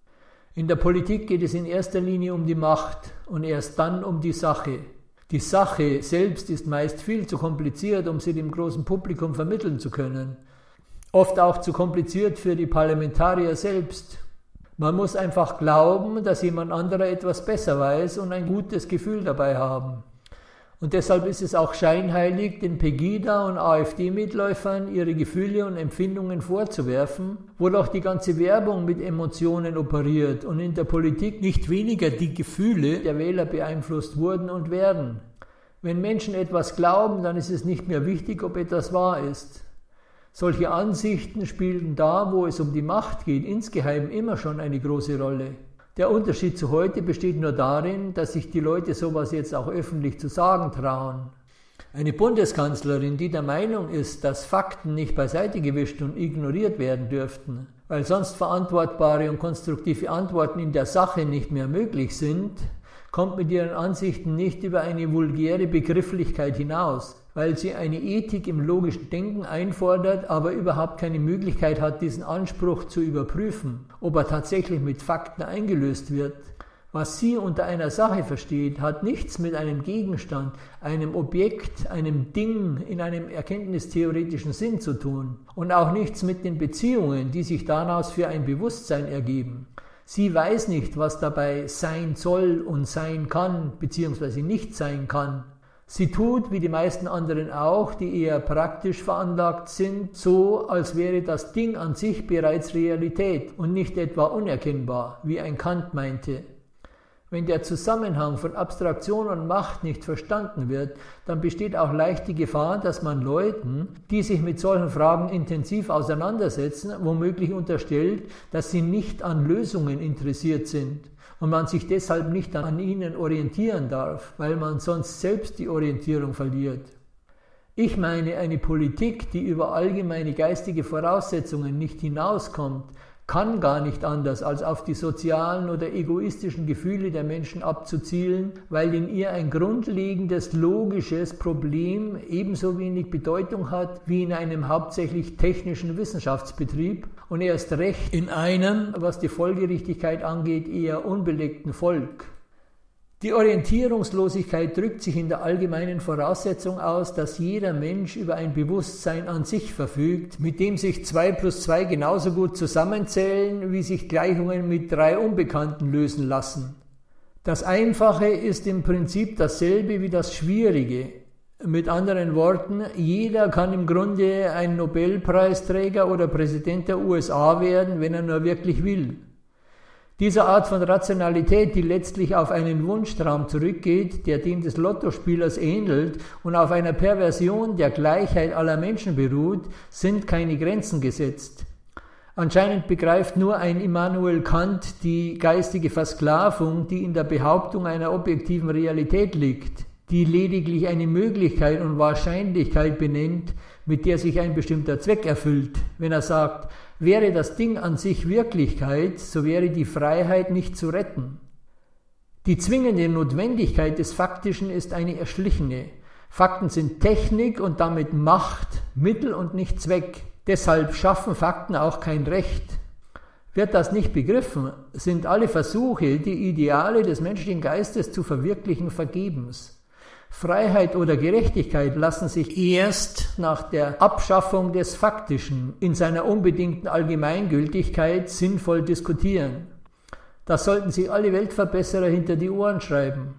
In der Politik geht es in erster Linie um die Macht und erst dann um die Sache. Die Sache selbst ist meist viel zu kompliziert, um sie dem großen Publikum vermitteln zu können. Oft auch zu kompliziert für die Parlamentarier selbst. Man muss einfach glauben, dass jemand anderer etwas besser weiß und ein gutes Gefühl dabei haben. Und deshalb ist es auch scheinheilig, den Pegida- und AfD-Mitläufern ihre Gefühle und Empfindungen vorzuwerfen, wo doch die ganze Werbung mit Emotionen operiert und in der Politik nicht weniger die Gefühle der Wähler beeinflusst wurden und werden. Wenn Menschen etwas glauben, dann ist es nicht mehr wichtig, ob etwas wahr ist. Solche Ansichten spielten da, wo es um die Macht geht, insgeheim immer schon eine große Rolle. Der Unterschied zu heute besteht nur darin, dass sich die Leute sowas jetzt auch öffentlich zu sagen trauen. Eine Bundeskanzlerin, die der Meinung ist, dass Fakten nicht beiseite gewischt und ignoriert werden dürften, weil sonst verantwortbare und konstruktive Antworten in der Sache nicht mehr möglich sind, kommt mit ihren Ansichten nicht über eine vulgäre Begrifflichkeit hinaus, weil sie eine Ethik im logischen Denken einfordert, aber überhaupt keine Möglichkeit hat, diesen Anspruch zu überprüfen, ob er tatsächlich mit Fakten eingelöst wird. Was sie unter einer Sache versteht, hat nichts mit einem Gegenstand, einem Objekt, einem Ding in einem erkenntnistheoretischen Sinn zu tun und auch nichts mit den Beziehungen, die sich daraus für ein Bewusstsein ergeben. Sie weiß nicht, was dabei sein soll und sein kann, bzw. nicht sein kann. Sie tut, wie die meisten anderen auch, die eher praktisch veranlagt sind, so, als wäre das Ding an sich bereits Realität und nicht etwa unerkennbar, wie ein Kant meinte. Wenn der Zusammenhang von Abstraktion und Macht nicht verstanden wird, dann besteht auch leicht die Gefahr, dass man Leuten, die sich mit solchen Fragen intensiv auseinandersetzen, womöglich unterstellt, dass sie nicht an Lösungen interessiert sind und man sich deshalb nicht an ihnen orientieren darf, weil man sonst selbst die Orientierung verliert. Ich meine, eine Politik, die über allgemeine geistige Voraussetzungen nicht hinauskommt, kann gar nicht anders, als auf die sozialen oder egoistischen Gefühle der Menschen abzuzielen, weil in ihr ein grundlegendes, logisches Problem ebenso wenig Bedeutung hat wie in einem hauptsächlich technischen Wissenschaftsbetrieb und erst recht in einem, was die Folgerichtigkeit angeht, eher unbelegten Volk. Die Orientierungslosigkeit drückt sich in der allgemeinen Voraussetzung aus, dass jeder Mensch über ein Bewusstsein an sich verfügt, mit dem sich 2 plus 2 genauso gut zusammenzählen, wie sich Gleichungen mit 3 Unbekannten lösen lassen. Das Einfache ist im Prinzip dasselbe wie das Schwierige. Mit anderen Worten, jeder kann im Grunde ein Nobelpreisträger oder Präsident der USA werden, wenn er nur wirklich will. Diese Art von Rationalität, die letztlich auf einen Wunschtraum zurückgeht, der dem des Lottospielers ähnelt und auf einer Perversion der Gleichheit aller Menschen beruht, sind keine Grenzen gesetzt. Anscheinend begreift nur ein Immanuel Kant die geistige Versklavung, die in der Behauptung einer objektiven Realität liegt, die lediglich eine Möglichkeit und Wahrscheinlichkeit benennt, mit der sich ein bestimmter Zweck erfüllt, wenn er sagt, wäre das Ding an sich Wirklichkeit, so wäre die Freiheit nicht zu retten. Die zwingende Notwendigkeit des Faktischen ist eine erschlichene. Fakten sind Technik und damit Macht, Mittel und nicht Zweck. Deshalb schaffen Fakten auch kein Recht. Wird das nicht begriffen, sind alle Versuche, die Ideale des menschlichen Geistes zu verwirklichen, vergebens. Freiheit oder Gerechtigkeit lassen sich erst nach der Abschaffung des Faktischen in seiner unbedingten Allgemeingültigkeit sinnvoll diskutieren. Das sollten sich alle Weltverbesserer hinter die Ohren schreiben.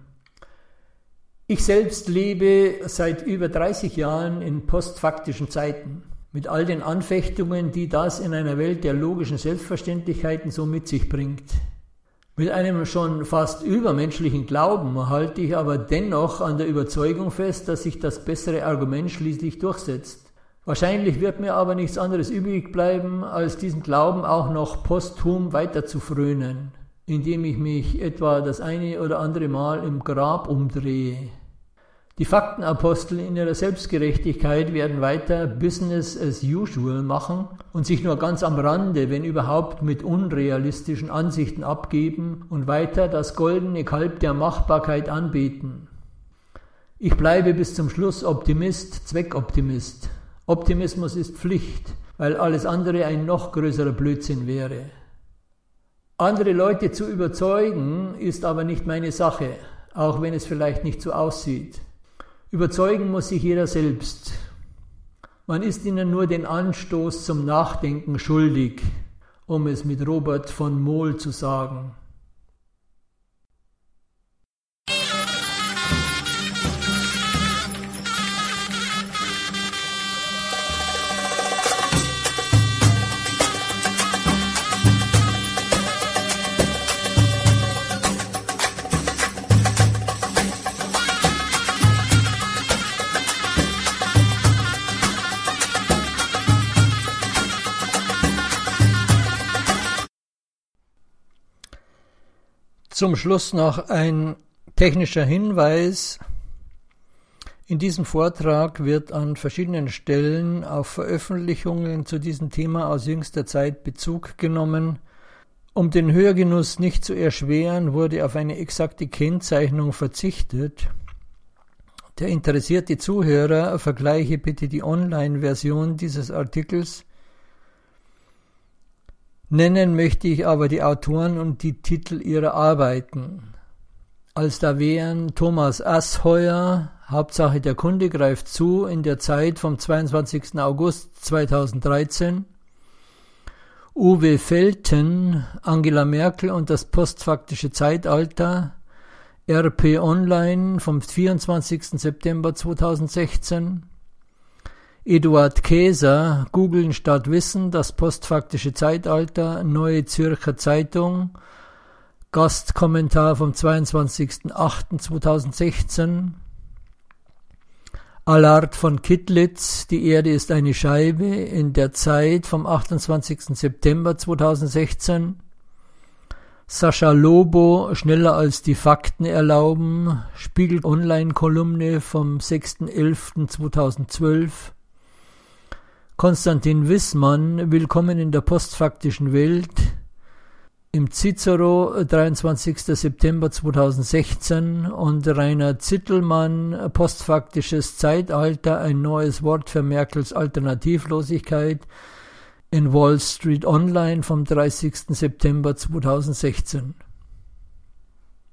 Ich selbst lebe seit über 30 Jahren in postfaktischen Zeiten, mit all den Anfechtungen, die das in einer Welt der logischen Selbstverständlichkeiten so mit sich bringt. Mit einem schon fast übermenschlichen Glauben halte ich aber dennoch an der Überzeugung fest, dass sich das bessere Argument schließlich durchsetzt. Wahrscheinlich wird mir aber nichts anderes übrig bleiben, als diesen Glauben auch noch posthum weiter zu frönen, indem ich mich etwa das eine oder andere Mal im Grab umdrehe. Die Faktenapostel in ihrer Selbstgerechtigkeit werden weiter Business as usual machen und sich nur ganz am Rande, wenn überhaupt, mit unrealistischen Ansichten abgeben und weiter das goldene Kalb der Machbarkeit anbeten. Ich bleibe bis zum Schluss Optimist, Zweckoptimist. Optimismus ist Pflicht, weil alles andere ein noch größerer Blödsinn wäre. Andere Leute zu überzeugen, ist aber nicht meine Sache, auch wenn es vielleicht nicht so aussieht. Überzeugen muss sich jeder selbst. Man ist ihnen nur den Anstoß zum Nachdenken schuldig, um es mit Robert von Mohl zu sagen. Zum Schluss noch ein technischer Hinweis. In diesem Vortrag wird an verschiedenen Stellen auf Veröffentlichungen zu diesem Thema aus jüngster Zeit Bezug genommen. Um den Hörgenuss nicht zu erschweren, wurde auf eine exakte Kennzeichnung verzichtet. Der interessierte Zuhörer vergleiche bitte die Online-Version dieses Artikels. Nennen möchte ich aber die Autoren und die Titel ihrer Arbeiten. Als da wären Thomas Assheuer, Hauptsache der Kunde greift zu, in der Zeit vom 22. August 2013, Uwe Felten, Angela Merkel und das postfaktische Zeitalter, RP Online vom 24. September 2016, Eduard Käser, Googeln statt Wissen, das postfaktische Zeitalter, Neue Zürcher Zeitung, Gastkommentar vom 22.08.2016. Allard von Kittlitz, die Erde ist eine Scheibe, in der Zeit vom 28. September 2016. Sascha Lobo, schneller als die Fakten erlauben, Spiegel Online-Kolumne vom 6.11.2012. Konstantin Wissmann, willkommen in der postfaktischen Welt, im Cicero, 23. September 2016, und Rainer Zittelmann, postfaktisches Zeitalter, ein neues Wort für Merkels Alternativlosigkeit, in Wall Street Online vom 30. September 2016.